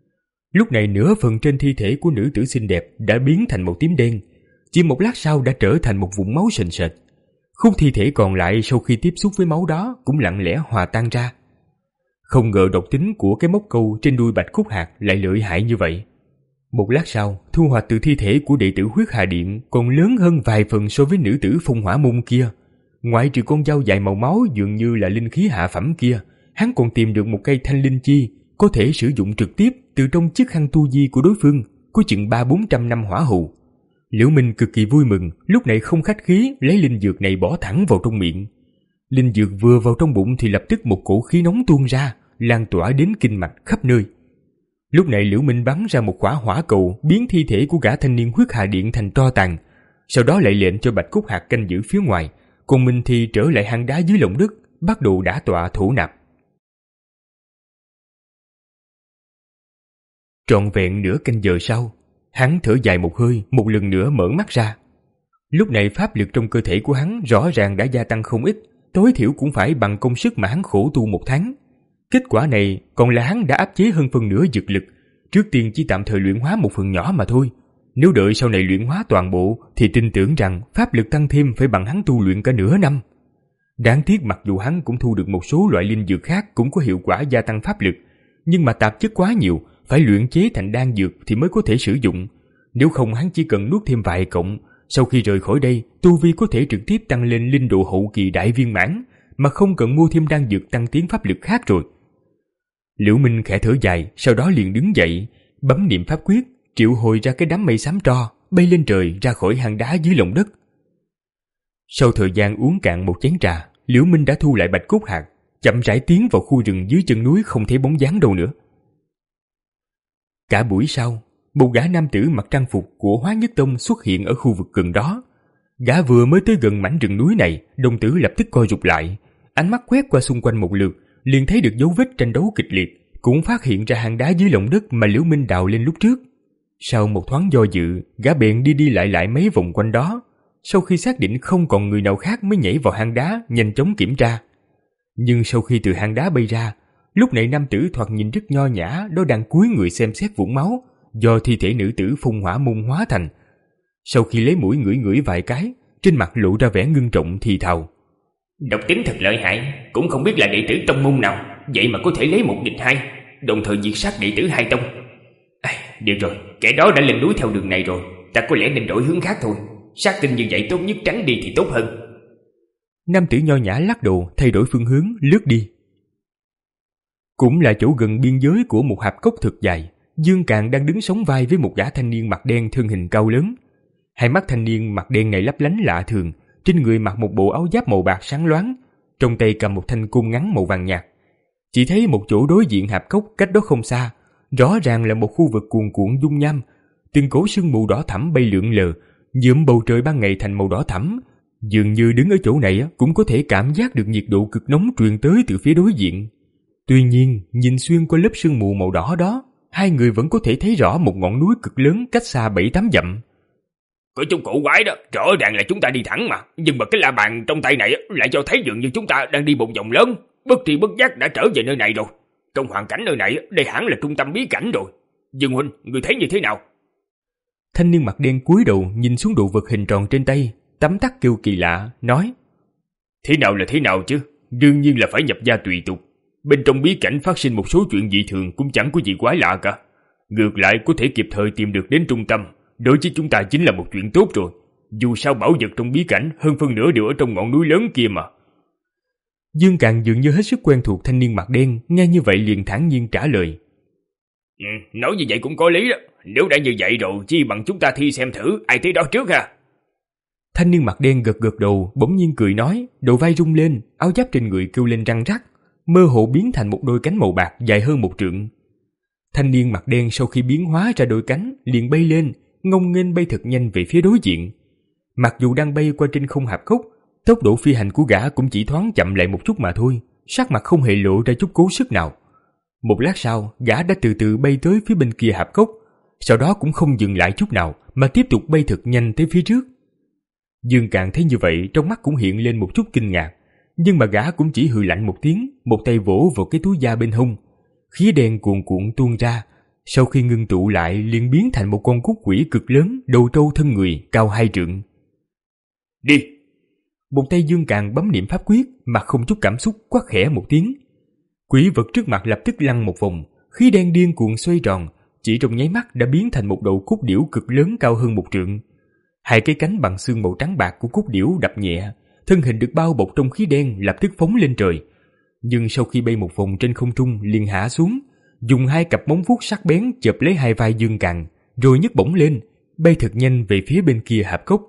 Lúc này nửa phần trên thi thể của nữ tử xinh đẹp đã biến thành màu tím đen, chỉ một lát sau đã trở thành một vũng máu sền sệt. Khúc thi thể còn lại sau khi tiếp xúc với máu đó cũng lặng lẽ hòa tan ra. Không ngờ độc tính của cái móc câu trên đuôi Bạch Cúc Hạc lại lợi hại như vậy. Một lát sau, thu hoạch từ thi thể của đệ tử huyết hà điện còn lớn hơn vài phần so với nữ tử Phong Hỏa Môn kia. Ngoại trừ con dao dài màu máu dường như là linh khí hạ phẩm kia, hắn còn tìm được một cây thanh linh chi có thể sử dụng trực tiếp từ trong chiếc khăn tu di của đối phương, có chừng ba bốn trăm năm hỏa hù. Liễu Minh cực kỳ vui mừng, lúc này không khách khí lấy linh dược này bỏ thẳng vào trong miệng. Linh dược vừa vào trong bụng thì lập tức một cổ khí nóng tuôn ra, lan tỏa đến kinh mạch khắp nơi. Lúc này Liễu Minh bắn ra một quả hỏa cầu biến thi thể của gã thanh niên huyết hà điện thành tro tàn, sau đó lại lệnh cho Bạch Cốt Hạc canh giữ phía ngoài, còn mình thì trở lại hang đá dưới lòng đất, bắt đầu đả tọa thổ nạp. Trọn vẹn nửa canh giờ sau, hắn thở dài một hơi, một lần nữa mở mắt ra. Lúc này pháp lực trong cơ thể của hắn rõ ràng đã gia tăng không ít, tối thiểu cũng phải bằng công sức mà hắn khổ tu một tháng. Kết quả này còn là hắn đã áp chế hơn phần nửa dược lực, trước tiên chỉ tạm thời luyện hóa một phần nhỏ mà thôi. Nếu đợi sau này luyện hóa toàn bộ thì tin tưởng rằng pháp lực tăng thêm phải bằng hắn tu luyện cả nửa năm. Đáng tiếc mặc dù hắn cũng thu được một số loại linh dược khác cũng có hiệu quả gia tăng pháp lực, nhưng mà tạp chất quá nhiều, phải luyện chế thành đan dược thì mới có thể sử dụng. Nếu không hắn chỉ cần nuốt thêm vài cọng, sau khi rời khỏi đây, tu vi có thể trực tiếp tăng lên linh độ hậu kỳ đại viên mãn, mà không cần mua thêm đan dược tăng tiến pháp lực khác rồi. Liễu Minh khẽ thở dài, sau đó liền đứng dậy, bấm niệm pháp quyết, triệu hồi ra cái đám mây xám tro, bay lên trời ra khỏi hang đá dưới lòng đất. Sau thời gian uống cạn một chén trà, Liễu Minh đã thu lại Bạch Cốt Hạc, chậm rãi tiến vào khu rừng dưới chân núi không thấy bóng dáng đâu nữa. Cả buổi sau, một gã nam tử mặc trang phục của Hóa Nhất Tông xuất hiện ở khu vực gần đó. Gã vừa mới tới gần mảnh rừng núi này, đồng tử lập tức co rụt lại, ánh mắt quét qua xung quanh một lượt, liền thấy được dấu vết tranh đấu kịch liệt, cũng phát hiện ra hang đá dưới lòng đất mà Liễu Minh đào lên lúc trước. Sau một thoáng do dự, gã bèn đi đi lại lại mấy vòng quanh đó. Sau khi xác định không còn người nào khác mới nhảy vào hang đá, nhanh chóng kiểm tra. Nhưng sau khi từ hang đá bay ra, lúc này nam tử thoạt nhìn rất nho nhã, đó đang cúi người xem xét vũng máu do thi thể nữ tử Phong Hỏa Môn hóa thành. Sau khi lấy mũi ngửi ngửi vài cái, trên mặt lộ ra vẻ ngưng trọng thì thào: Độc tính thật lợi hại, cũng không biết là đệ tử tông môn nào, vậy mà có thể lấy một địch hai, đồng thời diệt sát đệ tử hai tông. À, được rồi, kẻ đó đã lên núi theo đường này rồi, ta có lẽ nên đổi hướng khác thôi. Sát tinh như vậy tốt nhất tránh đi thì tốt hơn. Nam tử nho nhã lắc đầu thay đổi phương hướng lướt đi. Cũng là chỗ gần biên giới của một hạp cốc thực dài, Dương Càn đang đứng sóng vai với một gã thanh niên mặt đen thân hình cao lớn. Hai mắt thanh niên mặt đen này lấp lánh lạ thường, trên người mặc một bộ áo giáp màu bạc sáng loáng, trong tay cầm một thanh côn ngắn màu vàng nhạt. Chỉ thấy một chỗ đối diện hạp cốc cách đó không xa, rõ ràng là một khu vực cuồn cuộn dung nham, từng cỗ sương mù đỏ thẫm bay lượn lờ, nhuộm bầu trời ban ngày thành màu đỏ thẫm. Dường như đứng ở chỗ này cũng có thể cảm giác được nhiệt độ cực nóng truyền tới từ phía đối diện. Tuy nhiên, nhìn xuyên qua lớp sương mù màu đỏ đó, hai người vẫn có thể thấy rõ một ngọn núi cực lớn cách xa bảy tám dặm. Có chút cổ quái đó, rõ ràng là chúng ta đi thẳng mà, nhưng mà cái la bàn trong tay này lại cho thấy dường như chúng ta đang đi một vòng lớn, bất tri bất giác đã trở về nơi này rồi. Trong hoàn cảnh nơi này, đây hẳn là trung tâm bí cảnh rồi. Dương huynh, người thấy như thế nào? Thanh niên mặt đen cúi đầu nhìn xuống đồ vật hình tròn trên tay, tấm tắc kêu kỳ lạ, nói: Thế nào là thế nào chứ? Đương nhiên là phải nhập gia tùy tục. Bên trong bí cảnh phát sinh một số chuyện dị thường cũng chẳng có gì quái lạ cả. Ngược lại có thể kịp thời tìm được đến trung tâm, đối với chúng ta chính là một chuyện tốt rồi. Dù sao bảo vật trong bí cảnh hơn phân nửa đều ở trong ngọn núi lớn kia mà. Dương Càn dường như hết sức quen thuộc thanh niên mặt đen, nghe như vậy liền thản nhiên trả lời: Ừ, nói như vậy cũng có lý đó. Nếu đã như vậy rồi, chi bằng chúng ta thi xem thử ai tới đó trước ha. Thanh niên mặt đen gật gật đầu, bỗng nhiên cười nói, đầu vai rung lên, áo giáp trên người kêu lên răng rắc, mơ hồ biến thành một đôi cánh màu bạc dài hơn một trượng. Thanh niên mặt đen sau khi biến hóa ra đôi cánh, liền bay lên, ngông nghênh bay thật nhanh về phía đối diện. Mặc dù đang bay qua trên không hạp cốc, tốc độ phi hành của gã cũng chỉ thoáng chậm lại một chút mà thôi, sắc mặt không hề lộ ra chút cố sức nào. Một lát sau, gã đã từ từ bay tới phía bên kia hạp cốc, sau đó cũng không dừng lại chút nào mà tiếp tục bay thật nhanh tới phía trước. Dương Càn thấy như vậy, trong mắt cũng hiện lên một chút kinh ngạc, nhưng mà gã cũng chỉ hừ lạnh một tiếng, một tay vỗ vào cái túi da bên hông. Khí đen cuồn cuộn tuôn ra, sau khi ngưng tụ lại liền biến thành một con cút quỷ cực lớn, đầu trâu thân người, cao hai trượng. Đi! Một tay Dương Càn bấm niệm pháp quyết, mặt không chút cảm xúc quát khẽ một tiếng. Quỷ vật trước mặt lập tức lăn một vòng, khí đen điên cuồng xoay tròn, chỉ trong nháy mắt đã biến thành một đầu cút điểu cực lớn cao hơn một trượng. Hai cái cánh bằng xương màu trắng bạc của cút điểu đập nhẹ, thân hình được bao bọc trong khí đen lập tức phóng lên trời. Nhưng sau khi bay một vòng trên không trung liền hạ xuống, dùng hai cặp móng vuốt sắc bén chộp lấy hai vai Dương Càn, rồi nhấc bổng lên, bay thật nhanh về phía bên kia hạp cốc.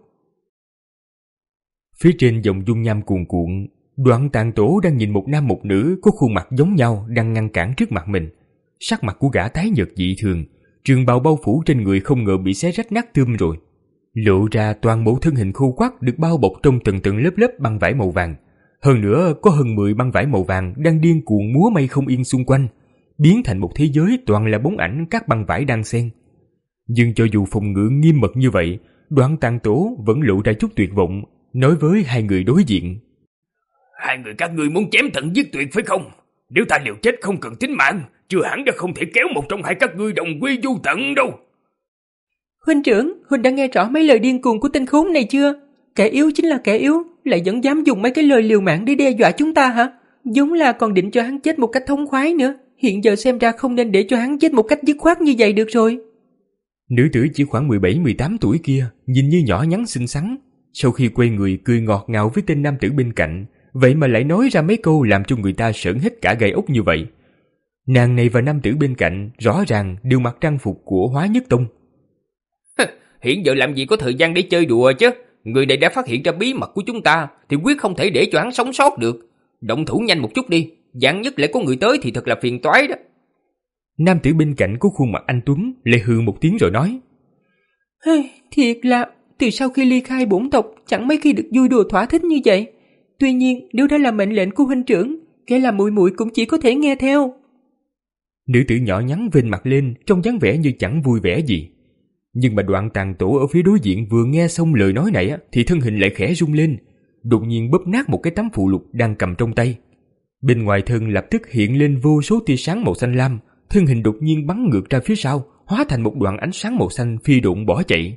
Phía trên dòng dung nham cuồn cuộn, Đoạn Tàn Tổ đang nhìn một nam một nữ có khuôn mặt giống nhau đang ngăn cản trước mặt mình. Sắc mặt của gã tái nhợt dị thường, trường bào bao phủ trên người không ngờ bị xé rách nát tươm rồi, lộ ra toàn bộ thân hình khô quắt được bao bọc trong từng từng lớp lớp băng vải màu vàng. Hơn nữa có hơn mười băng vải màu vàng đang điên cuồng múa may không yên xung quanh, biến thành một thế giới toàn là bóng ảnh các băng vải đang xen. Nhưng cho dù phòng ngự nghiêm mật như vậy, Đoạn Tàng Tổ vẫn lộ ra chút tuyệt vọng, nói với hai người đối diện: Hai người các ngươi muốn chém tận giết tuyệt phải không? Nếu ta liều chết không cần tính mạng, chưa hẳn đã không thể kéo một trong hai các ngươi đồng quy vô tận đâu. Huynh trưởng, huynh đã nghe rõ mấy lời điên cuồng của tên khốn này chưa? Kẻ yếu chính là kẻ yếu, lại vẫn dám dùng mấy cái lời liều mạng để đe dọa chúng ta hả? Giống là còn định cho hắn chết một cách thống khoái nữa. Hiện giờ xem ra không nên để cho hắn chết một cách dứt khoát như vậy được rồi. Nữ tử chỉ khoảng mười bảy mười tám tuổi kia, nhìn như nhỏ nhắn xinh xắn, sau khi quay người cười ngọt ngào với tên nam tử bên cạnh, vậy mà lại nói ra mấy câu làm cho người ta sởn hết cả gai ốc như vậy. Nàng này và nam tử bên cạnh rõ ràng đều mặc trang phục của Hóa Nhất Tông. Hiện giờ làm gì có thời gian để chơi đùa chứ. Người này đã phát hiện ra bí mật của chúng ta thì quyết không thể để cho hắn sống sót được. Động thủ nhanh một chút đi, vạn nhất lại có người tới thì thật là phiền toái đó. Nam tử bên cạnh có khuôn mặt anh tuấn lại hừ một tiếng rồi nói: Hey, thiệt là từ sau khi ly khai bổn tộc chẳng mấy khi được vui đùa thỏa thích như vậy. Tuy nhiên nếu đã là mệnh lệnh của huynh trưởng, kẻ làm muội muội cũng chỉ có thể nghe theo. Nữ tử nhỏ nhắn vênh mặt lên trong dáng vẻ như chẳng vui vẻ gì. Nhưng mà Đoạn Tàng Tổ ở phía đối diện vừa nghe xong lời nói này thì thân hình lại khẽ rung lên, đột nhiên bóp nát một cái tấm phụ lục đang cầm trong tay. Bên ngoài thân lập tức hiện lên vô số tia sáng màu xanh lam, thân hình đột nhiên bắn ngược ra phía sau, hóa thành một đoạn ánh sáng màu xanh phi độn bỏ chạy.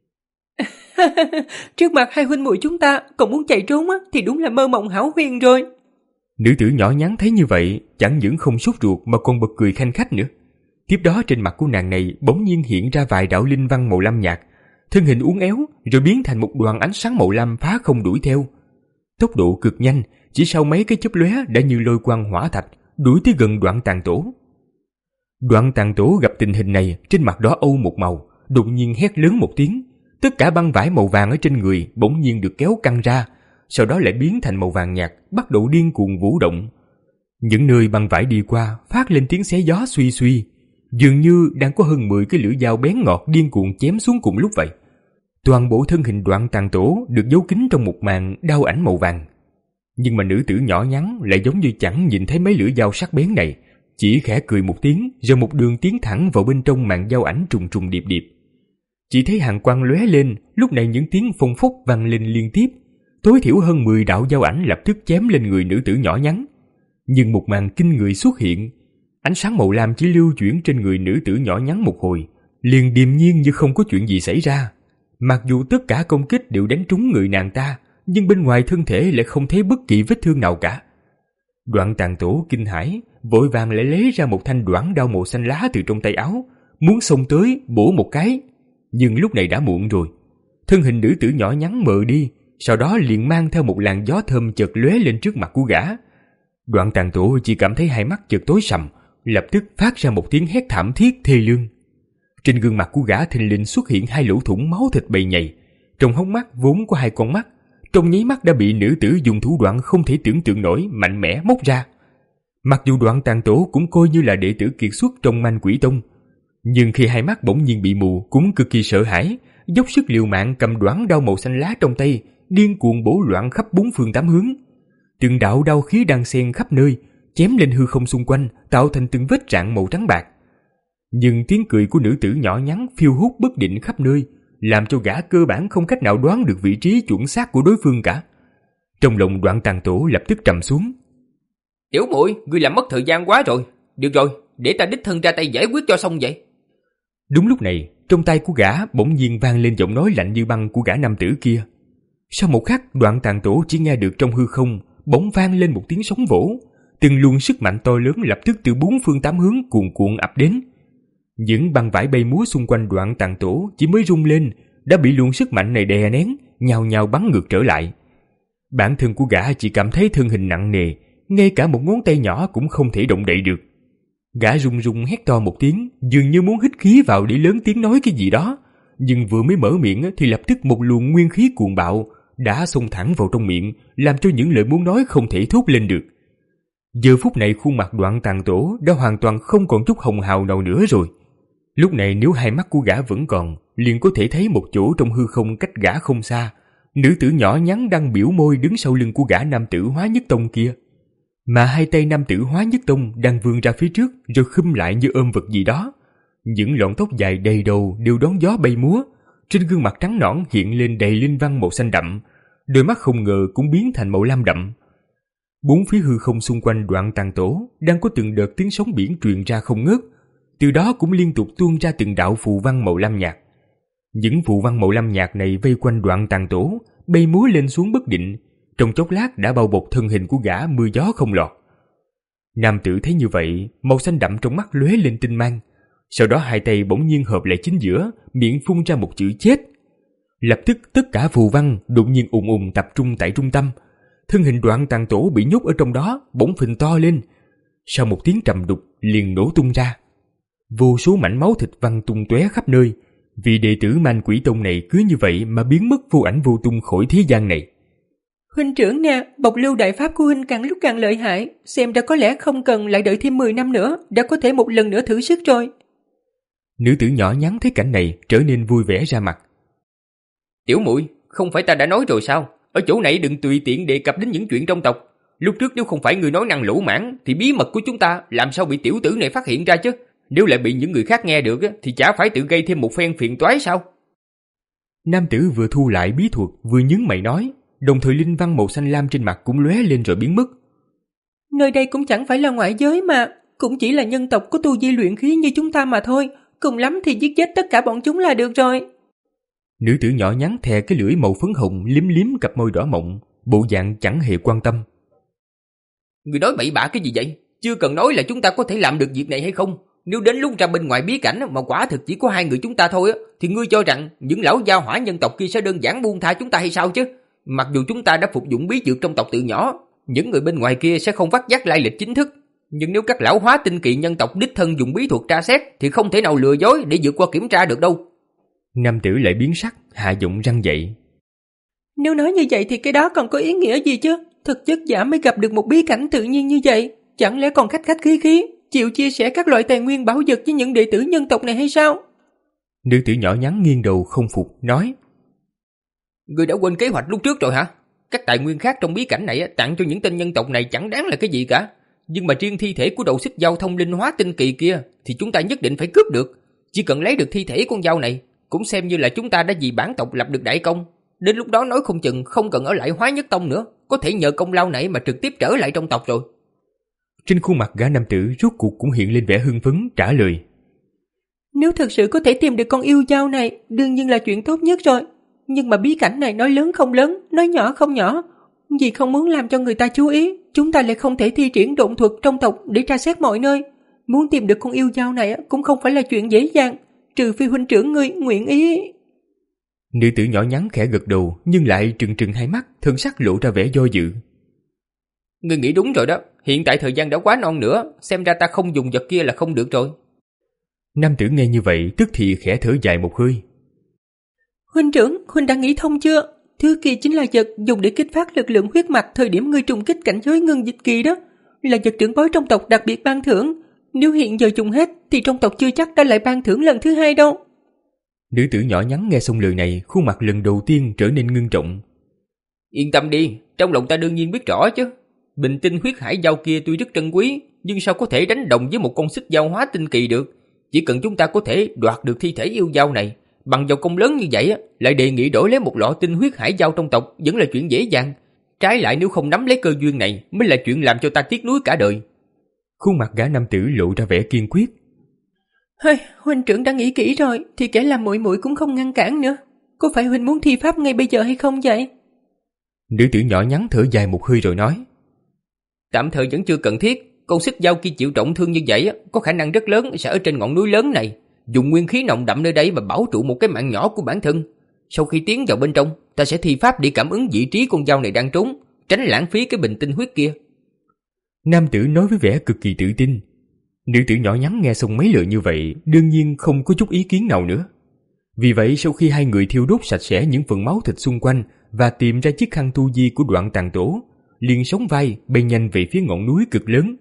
Trước mặt hai huynh muội chúng ta còn muốn chạy trốn á, thì đúng là mơ mộng hão huyền rồi. Nữ tử nhỏ nhắn thấy như vậy, chẳng những không sốt ruột mà còn bật cười khanh khách nữa. Tiếp đó trên mặt của nàng này bỗng nhiên hiện ra vài đạo linh văn màu lam nhạt, thân hình uốn éo rồi biến thành một đoàn ánh sáng màu lam phá không đuổi theo. Tốc độ cực nhanh, chỉ sau mấy cái chớp lóe đã như lôi quang hỏa thạch đuổi tới gần Đoạn Tàng Tổ. Đoạn Tàng Tổ gặp tình hình này, trên mặt đỏ âu một màu, đột nhiên hét lớn một tiếng, tất cả băng vải màu vàng ở trên người bỗng nhiên được kéo căng ra, sau đó lại biến thành màu vàng nhạt, bắt đầu điên cuồng vũ động. Những nơi băng vải đi qua phát lên tiếng xé gió suy suy, dường như đang có hơn mười cái lưỡi dao bén ngọt điên cuồng chém xuống cùng lúc vậy. Toàn bộ thân hình Đoạn Tàng Tổ được giấu kín trong một màn đao ảnh màu vàng. Nhưng mà nữ tử nhỏ nhắn lại giống như chẳng nhìn thấy mấy lưỡi dao sắc bén này, chỉ khẽ cười một tiếng rồi một đường tiến thẳng vào bên trong màn dao ảnh trùng trùng điệp điệp. Chỉ thấy hàng quang lóe lên, lúc này những tiếng phông phốc vang lên liên tiếp, tối thiểu hơn mười đạo dao ảnh lập tức chém lên người nữ tử nhỏ nhắn. Nhưng một màn kinh người xuất hiện, ánh sáng màu lam chỉ lưu chuyển trên người nữ tử nhỏ nhắn một hồi, liền điềm nhiên như không có chuyện gì xảy ra. Mặc dù tất cả công kích đều đánh trúng người nàng ta, nhưng bên ngoài thân thể lại không thấy bất kỳ vết thương nào cả. Đoạn Tàng Tổ kinh hãi, vội vàng lại lấy ra một thanh đoản đao màu xanh lá từ trong tay áo, muốn xông tới bổ một cái, nhưng lúc này đã muộn rồi. Thân hình nữ tử nhỏ nhắn mờ đi, sau đó liền mang theo một làn gió thơm chợt lóe lên trước mặt của gã. Đoạn Tàng Tổ chỉ cảm thấy hai mắt chợt tối sầm, lập tức phát ra một tiếng hét thảm thiết thê lương. Trên gương mặt của gã thình lình xuất hiện hai lỗ thủng máu thịt bầy nhầy, trong hốc mắt vốn có hai con mắt, trong nháy mắt đã bị nữ tử dùng thủ đoạn không thể tưởng tượng nổi mạnh mẽ móc ra. Mặc dù Đoạn Tàng Tổ cũng coi như là đệ tử kiệt xuất trong Manh Quỷ Tông, nhưng khi hai mắt bỗng nhiên bị mù cũng cực kỳ sợ hãi, dốc sức liều mạng cầm đoản đao màu xanh lá trong tay, điên cuồng bổ loạn khắp bốn phương tám hướng. Từng đạo đao khí đang xen khắp nơi, chém lên hư không xung quanh, tạo thành từng vết rạn màu trắng bạc. Nhưng tiếng cười của nữ tử nhỏ nhắn phiêu hút bất định khắp nơi, làm cho gã cơ bản không cách nào đoán được vị trí chuẩn xác của đối phương cả. Trong lòng Đoạn Tàng Tổ lập tức trầm xuống. Tiểu muội, ngươi làm mất thời gian quá rồi. Được rồi, để ta đích thân ra tay giải quyết cho xong vậy. Đúng lúc này, trong tay của gã bỗng nhiên vang lên giọng nói lạnh như băng của gã nam tử kia. Sau một khắc, Đoạn Tàng Tổ chỉ nghe được trong hư không bỗng vang lên một tiếng sóng vỗ, từng luồng sức mạnh to lớn lập tức từ bốn phương tám hướng cuồn cuộn ập đến. Những băng vải bay múa xung quanh Đoạn Tàng Tổ chỉ mới rung lên đã bị luồng sức mạnh này đè nén, nhào nhào bắn ngược trở lại. Bản thân của gã chỉ cảm thấy thân hình nặng nề, ngay cả một ngón tay nhỏ cũng không thể động đậy được. Gã run run hét to một tiếng, dường như muốn hít khí vào để lớn tiếng nói cái gì đó, nhưng vừa mới mở miệng thì lập tức một luồng nguyên khí cuồng bạo đã xông thẳng vào trong miệng, làm cho những lời muốn nói không thể thốt lên được. Giờ phút này khuôn mặt Đoạn Tàn Tổ đã hoàn toàn không còn chút hồng hào nào nữa rồi. Lúc này nếu hai mắt của gã vẫn còn, liền có thể thấy một chỗ trong hư không cách gã không xa, nữ tử nhỏ nhắn đang biểu môi đứng sau lưng của gã nam tử Hóa Nhất Tông kia. Mà hai tay nam tử Hóa Nhất Tông đang vươn ra phía trước rồi khum lại như ôm vật gì đó. Những lọn tóc dài đầy đầu đều đón gió bay múa, trên gương mặt trắng nõn hiện lên đầy linh văn màu xanh đậm, đôi mắt không ngờ cũng biến thành màu lam đậm. Bốn phía hư không xung quanh Đoạn Tàn Tổ đang có từng đợt tiếng sóng biển truyền ra không ngớt, từ đó cũng liên tục tuôn ra từng đạo phù văn màu lam nhạt. Những phù văn màu lam nhạt này vây quanh Đoạn Tàn Tổ, bay múa lên xuống bất định, trong chốc lát đã bao bọc thân hình của gã mưa gió không lọt. Nam tử thấy như vậy, màu xanh đậm trong mắt lóe lên tinh mang, sau đó hai tay bỗng nhiên hợp lại chính giữa, miệng phun ra một chữ chết. Lập tức tất cả phù văn đột nhiên ùn ùn tập trung tại trung tâm. Thân hình Đoạn Tàn Tổ bị nhốt ở trong đó bỗng phình to lên, sau một tiếng trầm đục liền nổ tung ra. Vô số mảnh máu thịt văng tung tóe khắp nơi, vì đệ tử Man Quỷ Tông này cứ như vậy mà biến mất vô ảnh vô tung khỏi thế gian này. Huynh trưởng nè, bộc lưu đại pháp của huynh càng lúc càng lợi hại, xem ra có lẽ không cần lại đợi thêm mười năm nữa, đã có thể một lần nữa thử sức rồi. Nữ tử nhỏ nhắn thấy cảnh này trở nên vui vẻ ra mặt. Tiểu muội, không phải ta đã nói rồi sao? Ở chỗ này đừng tùy tiện đề cập đến những chuyện trong tộc. Lúc trước nếu không phải người nói năng lỗ mãng thì bí mật của chúng ta làm sao bị tiểu tử này phát hiện ra chứ? Nếu lại bị những người khác nghe được thì chả phải tự gây thêm một phen phiền toái sao? Nam tử vừa thu lại bí thuật vừa nhướng mày nói, đồng thời linh văn màu xanh lam trên mặt cũng lóe lên rồi biến mất. Nơi đây cũng chẳng phải là ngoại giới mà, cũng chỉ là nhân tộc có tu vi luyện khí như chúng ta mà thôi, cùng lắm thì giết chết tất cả bọn chúng là được rồi. Nữ tử nhỏ nhắn thè cái lưỡi màu phấn hồng liếm liếm cặp môi đỏ mọng, bộ dạng chẳng hề quan tâm. Người nói bậy bạ cái gì vậy? Chưa cần nói là chúng ta có thể làm được việc này hay không. Nếu đến lúc ra bên ngoài bí cảnh mà quả thực chỉ có hai người chúng ta thôi, thì ngươi cho rằng những lão gia hỏa nhân tộc kia sẽ đơn giản buông tha chúng ta hay sao chứ? Mặc dù chúng ta đã phục dụng bí dược trong tộc từ nhỏ, những người bên ngoài kia sẽ không phát giác lai lịch chính thức. Nhưng nếu các lão hóa tinh kỳ nhân tộc đích thân dùng bí thuật tra xét thì không thể nào lừa dối để vượt qua kiểm tra được đâu. Nam tử lại biến sắc, hạ giọng răng dậy. Nếu nói như vậy thì cái đó còn có ý nghĩa gì chứ? Thực chất giả mới gặp được một bí cảnh tự nhiên như vậy, chẳng lẽ còn khách khách khí khí chịu chia sẻ các loại tài nguyên bảo vật với những đệ tử nhân tộc này hay sao? Nữ tử nhỏ nhắn nghiêng đầu không phục, nói. Ngươi đã quên kế hoạch lúc trước rồi hả? Các tài nguyên khác trong bí cảnh này tặng cho những tên nhân tộc này chẳng đáng là cái gì cả. Nhưng mà riêng thi thể của đầu xích dao thông linh hóa tinh kỳ kia thì chúng ta nhất định phải cướp được. Chỉ cần lấy được thi thể con dao này, cũng xem như là chúng ta đã vì bản tộc lập được đại công. Đến lúc đó nói không chừng không cần ở lại Hóa Nhất Tông nữa, có thể nhờ công lao này mà trực tiếp trở lại trong tộc rồi. Trên khuôn mặt gã nam tử rốt cuộc cũng hiện lên vẻ hưng phấn trả lời. Nếu thực sự có thể tìm được con yêu dao này, đương nhiên là chuyện tốt nhất rồi. Nhưng mà bí cảnh này nói lớn không lớn, nói nhỏ không nhỏ. Vì không muốn làm cho người ta chú ý, chúng ta lại không thể thi triển độn thuật trong tộc để tra xét mọi nơi. Muốn tìm được con yêu dao này cũng không phải là chuyện dễ dàng, trừ phi huynh trưởng ngươi nguyện ý. Nữ tử nhỏ nhắn khẽ gật đầu, nhưng lại trừng trừng hai mắt, thân sắc lộ ra vẻ do dự. Ngươi nghĩ đúng rồi đó, hiện tại thời gian đã quá non nữa, xem ra ta không dùng vật kia là không được rồi. Nam tử nghe như vậy tức thì khẽ thở dài một hơi. Huynh trưởng, huynh đã nghĩ thông chưa? Thứ kia chính là vật dùng để kích phát lực lượng huyết mạch thời điểm ngươi trùng kích cảnh giới ngưng dịch kỳ đó, là vật trưởng bối trong tộc đặc biệt ban thưởng. Nếu hiện giờ dùng hết thì trong tộc chưa chắc đã lại ban thưởng lần thứ hai đâu. Nữ tử nhỏ nhắn nghe xong lời này, khuôn mặt lần đầu tiên trở nên ngưng trọng. Yên tâm đi, trong lòng ta đương nhiên biết rõ chứ. Bình tinh huyết hải dao kia tuy rất trân quý, nhưng sao có thể đánh đồng với một con xích dao hóa tinh kỳ được. Chỉ cần chúng ta có thể đoạt được thi thể yêu dao này, bằng vào công lớn như vậy, lại đề nghị đổi lấy một lọ tinh huyết hải dao trong tộc vẫn là chuyện dễ dàng. Trái lại nếu không nắm lấy cơ duyên này mới là chuyện làm cho ta tiếc nuối cả đời. Khuôn mặt gã nam tử lộ ra vẻ kiên quyết. Hơi, huynh trưởng đã nghĩ kỹ rồi, thì kẻ làm muội muội cũng không ngăn cản nữa. Có phải huynh muốn thi pháp ngay bây giờ hay không vậy? Nữ tử nhỏ nhắn thở dài một hơi rồi nói. Tạm thời vẫn chưa cần thiết. Con xích dao kia chịu trọng thương như vậy, có khả năng rất lớn sẽ ở trên ngọn núi lớn này, dùng nguyên khí nồng đậm nơi đây mà bảo trụ một cái mạng nhỏ của bản thân. Sau khi tiến vào bên trong, ta sẽ thi pháp để cảm ứng vị trí con dao này đang trốn, tránh lãng phí cái bình tinh huyết kia. Nam tử nói với vẻ cực kỳ tự tin. Nữ tử nhỏ nhắn nghe xong mấy lời như vậy, đương nhiên không có chút ý kiến nào nữa. Vì vậy sau khi hai người thiêu đốt sạch sẽ những phần máu thịt xung quanh và tìm ra chiếc khăn tu di của Đoạn Tàn Tổ, liền sóng vai bay nhanh về phía ngọn núi cực lớn.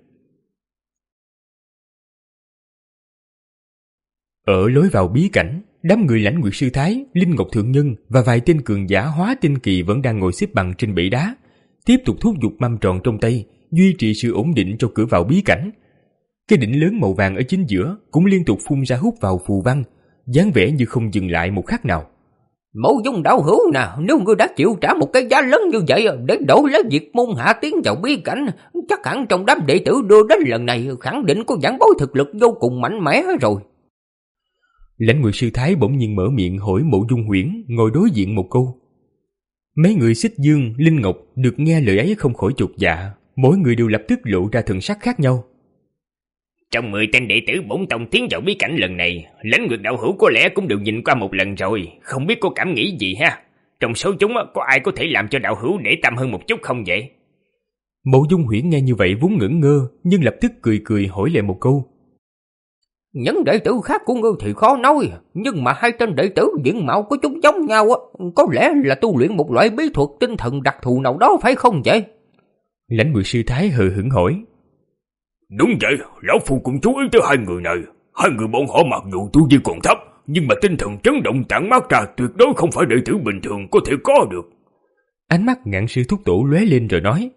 Ở lối vào bí cảnh, đám người Lãnh Nguyệt Sư Thái, Linh Ngọc Thượng Nhân và vài tên cường giả hóa tinh kỳ vẫn đang ngồi xếp bằng trên bệ đá, tiếp tục thúc giục mâm tròn trong tay, duy trì sự ổn định cho cửa vào bí cảnh. Cái đỉnh lớn màu vàng ở chính giữa cũng liên tục phun ra hút vào phù văn, dáng vẻ như không dừng lại một khắc nào. Mộ Dung đạo hữu nào, nếu ngươi đã chịu trả một cái giá lớn như vậy để đổi lấy việc môn hạ tiến vào bí cảnh, chắc hẳn trong đám đệ tử đưa đến lần này khẳng định có giảng bối thực lực vô cùng mạnh mẽ rồi. Lãnh Nguyệt Sư Thái bỗng nhiên mở miệng hỏi Mộ Dung Huyễn ngồi đối diện một câu. Mấy người Xích Dương, Linh Ngọc được nghe lời ấy không khỏi chột dạ, mỗi người đều lập tức lộ ra thần sắc khác nhau. Trong mười tên đệ tử bổn tông tiến vào bí cảnh lần này, Lãnh Nguyệt đạo hữu có lẽ cũng đều nhìn qua một lần rồi, không biết có cảm nghĩ gì ha? Trong số chúng có ai có thể làm cho đạo hữu để tâm hơn một chút không vậy? Mộ Dung Huyễn nghe như vậy vốn ngẩn ngơ, nhưng lập tức cười cười hỏi lại một câu. Những đệ tử khác của ngươi thì khó nói, nhưng mà hai tên đệ tử diện mạo của chúng giống nhau, có lẽ là tu luyện một loại bí thuật tinh thần đặc thù nào đó phải không vậy? Lãnh Nguyệt Sư Thái hờ hững hỏi. Đúng vậy, lão phu cũng chú ý tới hai người này. Hai người bọn họ mặc dù tu vi còn thấp, nhưng mà tinh thần chấn động tản mát ra tuyệt đối không phải đệ tử bình thường có thể có được. Ánh mắt Ngạn Sư Thúc Tổ lóe lên rồi nói.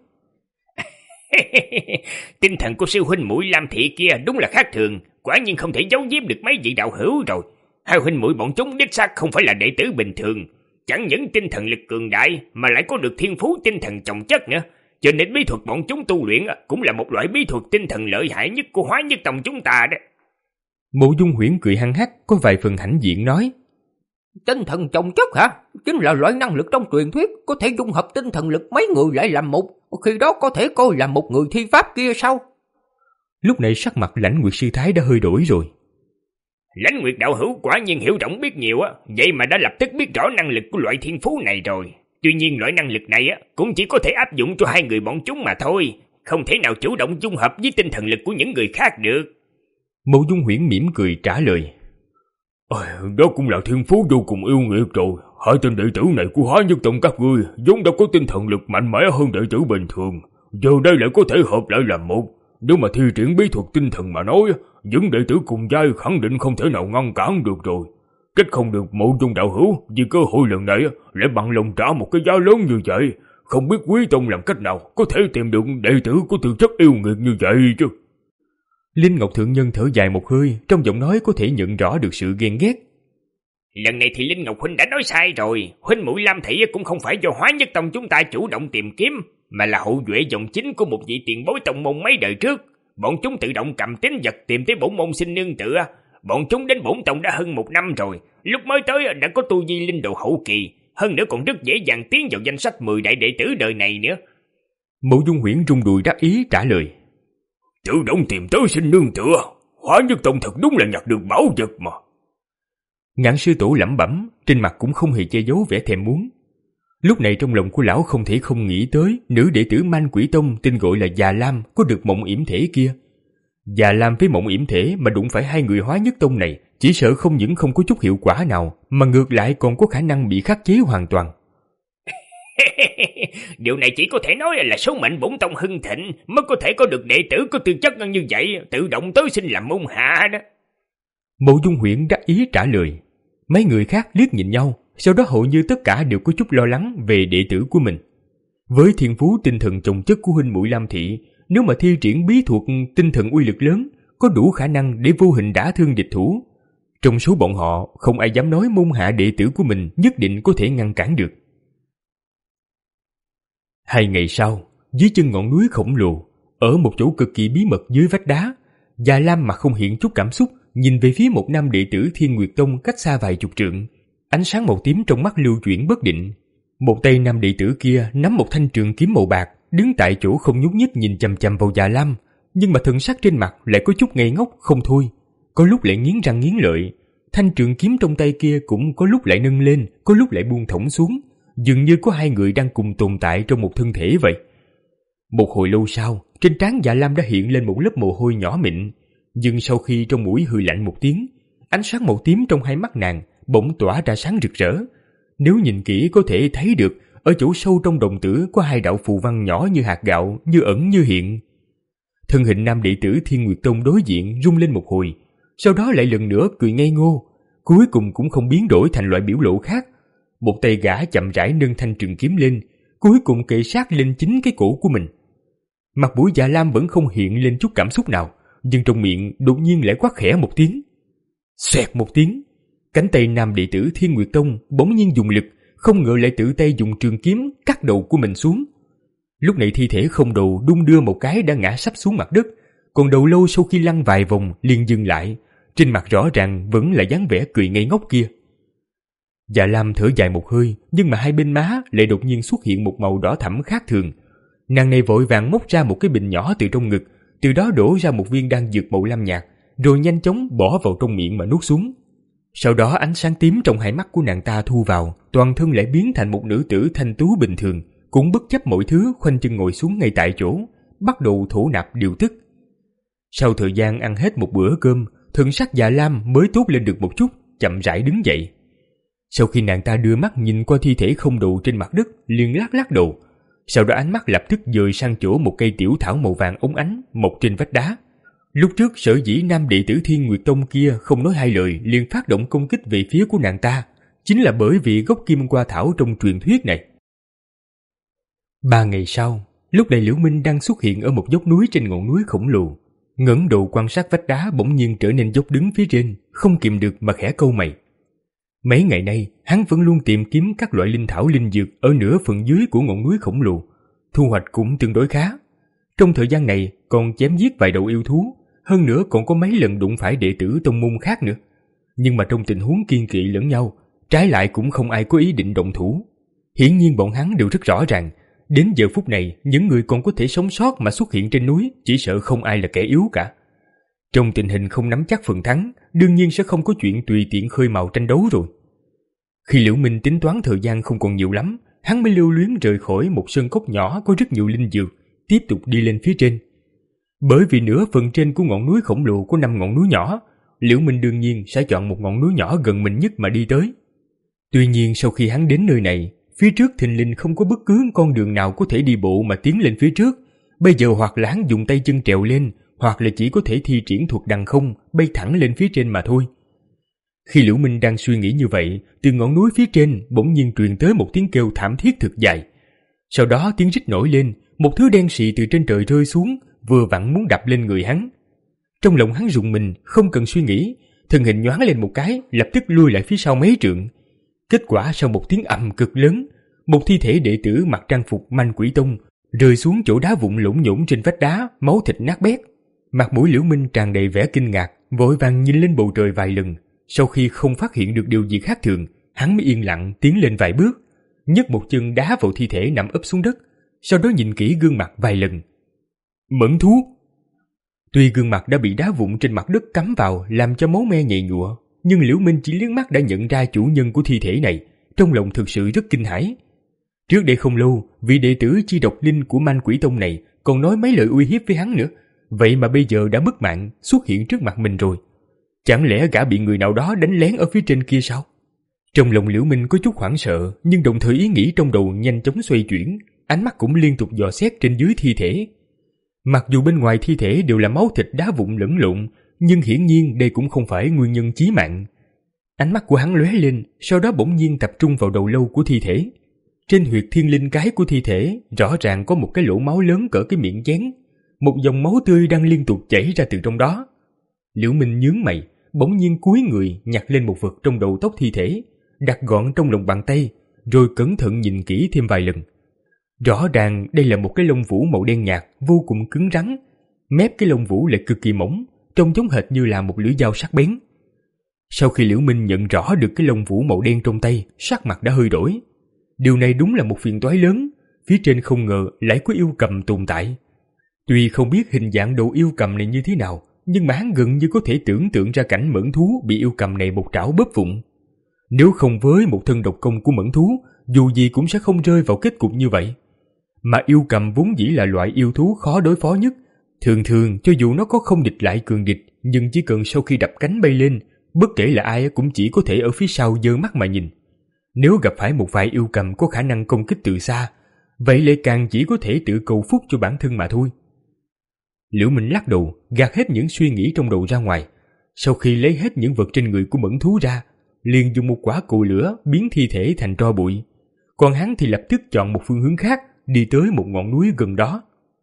Tinh thần của sư huynh muội Lam Thị kia đúng là khác thường, quả nhiên không thể giấu giếm được mấy vị đạo hữu rồi. Hai huynh muội bọn chúng đích xác không phải là đệ tử bình thường, chẳng những tinh thần lực cường đại mà lại có được thiên phú tinh thần chồng chất nữa. Cho nên bí thuật bọn chúng tu luyện cũng là một loại bí thuật tinh thần lợi hại nhất của Hóa Nhất Tông chúng ta đó. Mộ Dung Huyễn cười hăng hắc, có vài phần hãnh diện nói. Tinh thần chồng chất hả? Chính là loại năng lực trong truyền thuyết có thể dung hợp tinh thần lực mấy người lại làm một, khi đó có thể coi là một người thi pháp kia sao? Lúc này sắc mặt Lãnh Nguyệt Sư Thái đã hơi đổi rồi. Lãnh Nguyệt đạo hữu quả nhiên hiểu rộng biết nhiều á, vậy mà đã lập tức biết rõ năng lực của loại thiên phú này rồi. Tuy nhiên loại năng lực này á cũng chỉ có thể áp dụng cho hai người bọn chúng mà thôi, không thể nào chủ động dung hợp với tinh thần lực của những người khác được. Mộ Dung Huyễn mỉm cười trả lời. À, đó cũng là thiên phú vô cùng yêu nghiệt rồi. Hai tên đệ tử này của Hóa Nhất Tông các ngươi vốn đã có tinh thần lực mạnh mẽ hơn đệ tử bình thường, giờ đây lại có thể hợp lại làm một. Nếu mà thi triển bí thuật tinh thần mà nói, những đệ tử cùng giai khẳng định không thể nào ngăn cản được rồi. Trách không được Mộ Dung đạo hữu vì cơ hội lần này lại bằng lòng trả một cái giá lớn như vậy. Không biết Quý Tông làm cách nào có thể tìm được đệ tử có tư chất yêu nghiệt như vậy chứ. Linh Ngọc Thượng Nhân thở dài một hơi, trong giọng nói có thể nhận rõ được sự ghen ghét. Lần này thì Linh Ngọc huynh đã nói sai rồi. Huynh muội Lam Thị cũng không phải do Hóa Nhất Tông chúng ta chủ động tìm kiếm, mà là hậu duệ dòng chính của một vị tiền bối tông môn mấy đời trước. Bọn chúng tự động cầm tín vật tìm tới bổn môn xin nương tựa. Bọn chúng đến bổn tông đã hơn một năm rồi, lúc mới tới đã có tu vi linh độ hậu kỳ, hơn nữa còn rất dễ dàng tiến vào danh sách mười đại đệ tử đời này nữa. Mộ Dung Huyễn rung đùi đắc ý trả lời. Tự động tìm tới xin nương tựa, Hóa Nhất Tông thật đúng là nhặt được bảo vật mà. Ngạn Sư Tổ lẩm bẩm, trên mặt cũng không hề che giấu vẻ thèm muốn. Lúc này trong lòng của lão không thể không nghĩ tới nữ đệ tử Man Quỷ Tông tên gọi là Già Lam có được mộng yểm thể kia. Già Lam với mộng yểm thể mà đụng phải hai người Hóa Nhất Tông này, chỉ sợ không những không có chút hiệu quả nào, mà ngược lại còn có khả năng bị khắc chế hoàn toàn. Điều này chỉ có thể nói là số mệnh bổn tông hưng thịnh mới có thể có được đệ tử có tư chất như vậy, tự động tới xin làm môn hạ đó. Mộ Dung Huyễn đắc ý trả lời. Mấy người khác liếc nhìn nhau, sau đó hầu như tất cả đều có chút lo lắng về đệ tử của mình. Với thiên phú tinh thần chồng chất của huynh muội Lam Thị, nếu mà thi triển bí thuật tinh thần uy lực lớn, có đủ khả năng để vô hình đả thương địch thủ. Trong số bọn họ, không ai dám nói môn hạ đệ tử của mình nhất định có thể ngăn cản được. Hai ngày sau, dưới chân ngọn núi khổng lồ, ở một chỗ cực kỳ bí mật dưới vách đá, Già Lam mà không hiện chút cảm xúc, nhìn về phía một nam đệ tử Thiên Nguyệt Tông cách xa vài chục trượng, ánh sáng màu tím trong mắt lưu chuyển bất định. Một tay nam đệ tử kia nắm một thanh trường kiếm màu bạc, đứng tại chỗ không nhúc nhích nhìn chằm chằm vào Già Lam, nhưng mà thần sắc trên mặt lại có chút ngây ngốc không thôi, có lúc lại nghiến răng nghiến lợi. Thanh trường kiếm trong tay kia cũng có lúc lại nâng lên, có lúc lại buông thõng xuống, dường như có hai người đang cùng tồn tại trong một thân thể vậy. Một hồi lâu sau, trên trán Dạ Lam đã hiện lên một lớp mồ hôi nhỏ mịn, nhưng sau khi trong mũi hừ lạnh một tiếng, ánh sáng màu tím trong hai mắt nàng bỗng tỏa ra sáng rực rỡ. Nếu nhìn kỹ có thể thấy được ở chỗ sâu trong đồng tử có hai đạo phù văn nhỏ như hạt gạo, như ẩn như hiện. Thân hình nam đệ tử Thiên Nguyệt Tông đối diện rung lên một hồi, sau đó lại lần nữa cười ngây ngô, cuối cùng cũng không biến đổi thành loại biểu lộ khác. Một tay gã chậm rãi nâng thanh trường kiếm lên, cuối cùng kề sát lên chính cái cổ của mình. Mặt mũi Dạ Lam vẫn không hiện lên chút cảm xúc nào, nhưng trong miệng đột nhiên lại quát khẽ một tiếng. Xoẹt một tiếng, cánh tay nam đệ tử Thiên Nguyệt Tông bỗng nhiên dùng lực, không ngờ lại tự tay dùng trường kiếm cắt đầu của mình xuống. Lúc này thi thể không đầu đung đưa một cái đã ngã sắp xuống mặt đất, còn đầu lâu sau khi lăn vài vòng liền dừng lại, trên mặt rõ ràng vẫn là dáng vẻ cười ngây ngốc kia. Dạ Lam thở dài một hơi, nhưng mà hai bên má lại đột nhiên xuất hiện một màu đỏ thẫm khác thường. Nàng này vội vàng móc ra một cái bình nhỏ từ trong ngực, từ đó đổ ra một viên đan dược màu lam nhạt, rồi nhanh chóng bỏ vào trong miệng mà nuốt xuống. Sau đó ánh sáng tím trong hai mắt của nàng ta thu vào, toàn thân lại biến thành một nữ tử thanh tú bình thường, cũng bất chấp mọi thứ khoanh chân ngồi xuống ngay tại chỗ, bắt đầu thổ nạp điều tức. Sau thời gian ăn hết một bữa cơm, thần sắc Dạ Lam mới tốt lên được một chút, chậm rãi đứng dậy. Sau khi nàng ta đưa mắt nhìn qua thi thể không đầu trên mặt đất, liền lắc lắc đầu. Sau đó ánh mắt lập tức dời sang chỗ một cây tiểu thảo màu vàng óng ánh mọc trên vách đá. Lúc trước sở dĩ nam đệ tử Thiên Nguyệt Tông kia không nói hai lời liền phát động công kích về phía của nàng ta, chính là bởi vì gốc kim qua thảo trong truyền thuyết này. Ba ngày sau, lúc này Liễu Minh đang xuất hiện ở một dốc núi trên ngọn núi khổng lồ. Ngẩng đầu quan sát vách đá bỗng nhiên trở nên dốc đứng phía trên, không kìm được mà khẽ câu mày. Mấy ngày nay, hắn vẫn luôn tìm kiếm các loại linh thảo linh dược ở nửa phần dưới của ngọn núi khổng lồ, thu hoạch cũng tương đối khá. Trong thời gian này còn chém giết vài đầu yêu thú, hơn nữa còn có mấy lần đụng phải đệ tử tông môn khác nữa. Nhưng mà trong tình huống kiên kỵ lẫn nhau, trái lại cũng không ai có ý định động thủ. Hiển nhiên bọn hắn đều rất rõ ràng, đến giờ phút này những người còn có thể sống sót mà xuất hiện trên núi chỉ sợ không ai là kẻ yếu cả. Trong tình hình không nắm chắc phần thắng, đương nhiên sẽ không có chuyện tùy tiện khơi mào tranh đấu rồi. Khi Liễu Minh tính toán thời gian không còn nhiều lắm, hắn mới lưu luyến rời khỏi một sơn cốc nhỏ có rất nhiều linh dược, tiếp tục đi lên phía trên. Bởi vì nửa phần trên của ngọn núi khổng lồ có năm ngọn núi nhỏ, Liễu Minh đương nhiên sẽ chọn một ngọn núi nhỏ gần mình nhất mà đi tới. Tuy nhiên sau khi hắn đến nơi này, phía trước thình lình không có bất cứ con đường nào có thể đi bộ mà tiến lên phía trước. Bây giờ hoặc là hắn dùng tay chân trèo lên, hoặc là chỉ có thể thi triển thuật đằng không bay thẳng lên phía trên mà thôi. Khi Liễu Minh đang suy nghĩ như vậy, từ ngọn núi phía trên bỗng nhiên truyền tới một tiếng kêu thảm thiết thực dài. Sau đó tiếng rít nổi lên, một thứ đen xì từ trên trời rơi xuống, vừa vặn muốn đập lên người hắn. Trong lòng hắn rùng mình, không cần suy nghĩ, thân hình nhoáng lên một cái, lập tức lui lại phía sau mấy trượng. Kết quả sau một tiếng ầm cực lớn, một thi thể đệ tử mặc trang phục Manh Quỷ Tông rơi xuống chỗ đá vụn lủng nhủng trên vách đá, máu thịt nát bét. Mặt mũi Liễu Minh tràn đầy vẻ kinh ngạc, vội vàng nhìn lên bầu trời vài lần. Sau khi không phát hiện được điều gì khác thường, hắn mới yên lặng tiến lên vài bước, nhấc một chân đá vào thi thể nằm ấp xuống đất, sau đó nhìn kỹ gương mặt vài lần. Mẫn thú! Tuy gương mặt đã bị đá vụn trên mặt đất cắm vào làm cho máu me nhầy nhụa, nhưng Liễu Minh chỉ liếc mắt đã nhận ra chủ nhân của thi thể này, trong lòng thực sự rất kinh hãi. Trước đây không lâu, vị đệ tử chi độc linh của Manh Quỷ Tông này còn nói mấy lời uy hiếp với hắn nữa, vậy mà bây giờ đã mất mạng xuất hiện trước mặt mình rồi. Chẳng lẽ gã bị người nào đó đánh lén ở phía trên kia sao? Trong lòng Liễu Minh có chút hoảng sợ, nhưng đồng thời ý nghĩ trong đầu nhanh chóng xoay chuyển, ánh mắt cũng liên tục dò xét trên dưới thi thể. Mặc dù bên ngoài thi thể đều là máu thịt đá vụn lẫn lộn, nhưng hiển nhiên đây cũng không phải nguyên nhân chí mạng. Ánh mắt của hắn lóe lên, sau đó bỗng nhiên tập trung vào đầu lâu của thi thể. Trên huyệt thiên linh cái của thi thể rõ ràng có một cái lỗ máu lớn cỡ cái miệng chén, một dòng máu tươi đang liên tục chảy ra từ trong đó. Liễu Minh nhướng mày, bỗng nhiên cúi người nhặt lên một vật trong đầu tóc thi thể, đặt gọn trong lòng bàn tay, rồi cẩn thận nhìn kỹ thêm vài lần. Rõ ràng đây là một cái lông vũ màu đen nhạt vô cùng cứng rắn, mép cái lông vũ lại cực kỳ mỏng, trông giống hệt như là một lưỡi dao sắc bén. Sau khi Liễu Minh nhận rõ được cái lông vũ màu đen trong tay, sắc mặt đã hơi đổi. Điều này đúng là một phiền toái lớn, phía trên không ngờ lại có yêu cầm tồn tại. Tuy không biết hình dạng đầu yêu cầm này như thế nào, nhưng mà hắn gần như có thể tưởng tượng ra cảnh mẫn thú bị yêu cầm này một trảo bóp vụn. Nếu không với một thân độc công của mẫn thú, dù gì cũng sẽ không rơi vào kết cục như vậy. Mà yêu cầm vốn dĩ là loại yêu thú khó đối phó nhất. Thường thường cho dù nó có không địch lại cường địch, nhưng chỉ cần sau khi đập cánh bay lên, bất kể là ai cũng chỉ có thể ở phía sau giơ mắt mà nhìn. Nếu gặp phải một vài yêu cầm có khả năng công kích từ xa, vậy lại càng chỉ có thể tự cầu phúc cho bản thân mà thôi. Liễu Minh lắc đầu, gạt hết những suy nghĩ trong đầu ra ngoài. Sau khi lấy hết những vật trên người của mẫn thú ra, liền dùng một quả cầu lửa biến thi thể thành tro bụi. Còn hắn thì lập tức chọn một phương hướng khác, đi tới một ngọn núi gần đó.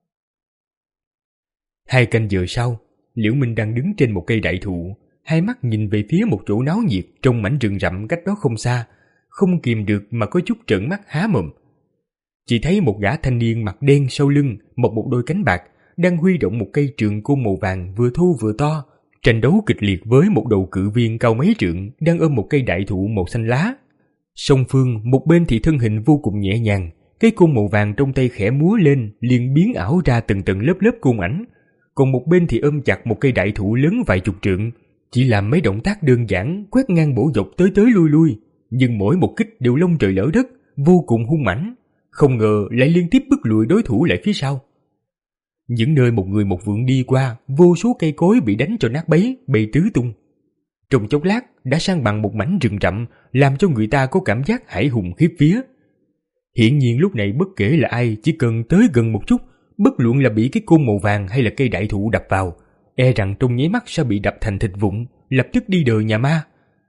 Hai canh giờ sau, Liễu Minh đang đứng trên một cây đại thụ, hai mắt nhìn về phía một chỗ náo nhiệt trong mảnh rừng rậm cách đó không xa, không kìm được mà có chút trợn mắt há mồm. Chỉ thấy một gã thanh niên mặt đen sau lưng mọc một đôi cánh bạc đang huy động một cây trường côn màu vàng vừa thô vừa to, tranh đấu kịch liệt với một đầu cự viên cao mấy trượng đang ôm một cây đại thụ màu xanh lá. Song phương, một bên thì thân hình vô cùng nhẹ nhàng, cây côn màu vàng trong tay khẽ múa lên liền biến ảo ra từng tầng lớp lớp côn ảnh, còn một bên thì ôm chặt một cây đại thụ lớn vài chục trượng, chỉ làm mấy động tác đơn giản quét ngang bổ dọc tới tới lui lui, nhưng mỗi một kích đều lông trời lỡ đất, vô cùng hung mãnh, không ngờ lại liên tiếp bức lùi đối thủ lại phía sau. Những nơi một người một vượn đi qua, vô số cây cối bị đánh cho nát bấy, bay tứ tung. Trong chốc lát đã sang bằng một mảnh rừng rậm, làm cho người ta có cảm giác hãi hùng khiếp vía. Hiển nhiên lúc này bất kể là ai, chỉ cần tới gần một chút, bất luận là bị cái côn màu vàng hay là cây đại thụ đập vào, e rằng trong nháy mắt sẽ bị đập thành thịt vụn, lập tức đi đời nhà ma.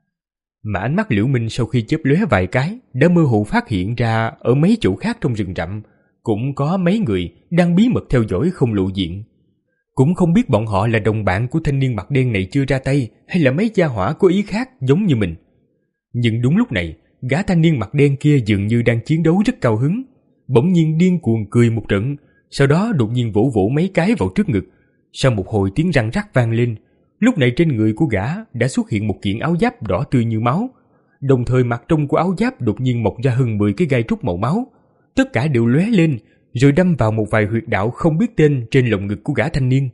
Mà ánh mắt Liễu Minh sau khi chớp lóe vài cái, đã mơ hồ phát hiện ra ở mấy chỗ khác trong rừng rậm cũng có mấy người đang bí mật theo dõi không lộ diện. Cũng không biết bọn họ là đồng bạn của thanh niên mặt đen này chưa ra tay, hay là mấy gia hỏa có ý khác giống như mình. Nhưng đúng lúc này, gã thanh niên mặt đen kia dường như đang chiến đấu rất cao hứng, bỗng nhiên điên cuồng cười một trận, sau đó đột nhiên vỗ vỗ mấy cái vào trước ngực. Sau một hồi tiếng răng rắc vang lên, lúc này trên người của gã đã xuất hiện một kiện áo giáp đỏ tươi như máu, đồng thời mặt trong của áo giáp đột nhiên mọc ra hơn mười cái gai trúc màu máu, tất cả đều lóe lên rồi đâm vào một vài huyệt đạo không biết tên trên lồng ngực của gã thanh niên.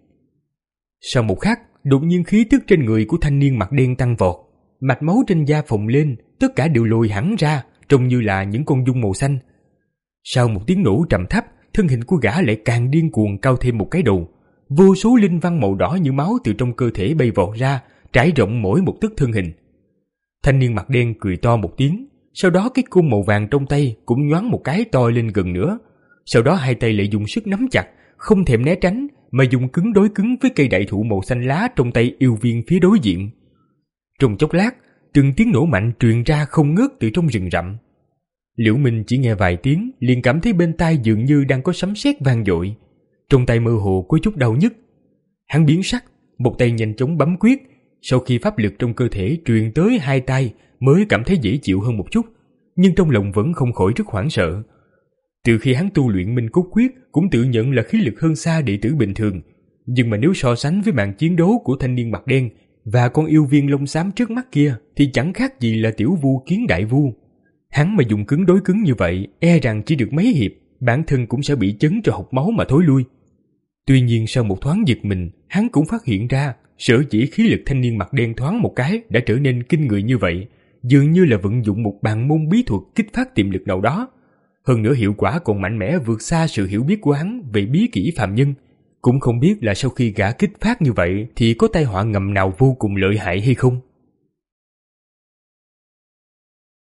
Sau một khắc, đột nhiên khí tức trên người của thanh niên mặt đen tăng vọt, mạch máu trên da phồng lên, tất cả đều lồi hẳn ra, trông như là những con giun màu xanh. Sau một tiếng nổ trầm thấp, thân hình của gã lại càng điên cuồng cao thêm một cái đầu, vô số linh văn màu đỏ như máu từ trong cơ thể bay vọt ra, trải rộng mỗi một tấc thân hình. Thanh niên mặt đen cười to một tiếng, sau đó cái côn màu vàng trong tay cũng nhoáng một cái to lên gần nữa. Sau đó hai tay lại dùng sức nắm chặt, không thèm né tránh, mà dùng cứng đối cứng với cây đại thụ màu xanh lá trong tay yêu viên phía đối diện. Trong chốc lát, từng tiếng nổ mạnh truyền ra không ngớt từ trong rừng rậm. Liễu Minh chỉ nghe vài tiếng, liền cảm thấy bên tai dường như đang có sấm sét vang dội, trong tay mơ hồ có chút đau nhức. Hắn biến sắc, một tay nhanh chóng bấm quyết, sau khi pháp lực trong cơ thể truyền tới hai tay mới cảm thấy dễ chịu hơn một chút, nhưng trong lòng vẫn không khỏi rất hoảng sợ. Từ khi hắn tu luyện Minh Cốt Quyết cũng tự nhận là khí lực hơn xa đệ tử bình thường, nhưng mà nếu so sánh với màn chiến đấu của thanh niên mặt đen và con yêu viên lông xám trước mắt kia thì chẳng khác gì là tiểu vu kiến đại vu. Hắn mà dùng cứng đối cứng như vậy, e rằng chỉ được mấy hiệp, bản thân cũng sẽ bị chấn cho hộc máu mà thối lui. Tuy nhiên sau một thoáng giật mình, hắn cũng phát hiện ra sở dĩ khí lực thanh niên mặt đen thoáng một cái đã trở nên kinh người như vậy, dường như là vận dụng một bàn môn bí thuật kích phát tiềm lực nào đó. Hơn nữa hiệu quả còn mạnh mẽ vượt xa sự hiểu biết của hắn về bí kỹ phàm nhân. Cũng không biết là sau khi gã kích phát như vậy thì có tai họa ngầm nào vô cùng lợi hại hay không.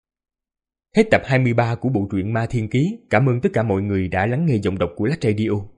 Hết tập hai mươi ba của bộ truyện Ma Thiên Ký. Cảm ơn tất cả mọi người đã lắng nghe giọng đọc của Lách Radio.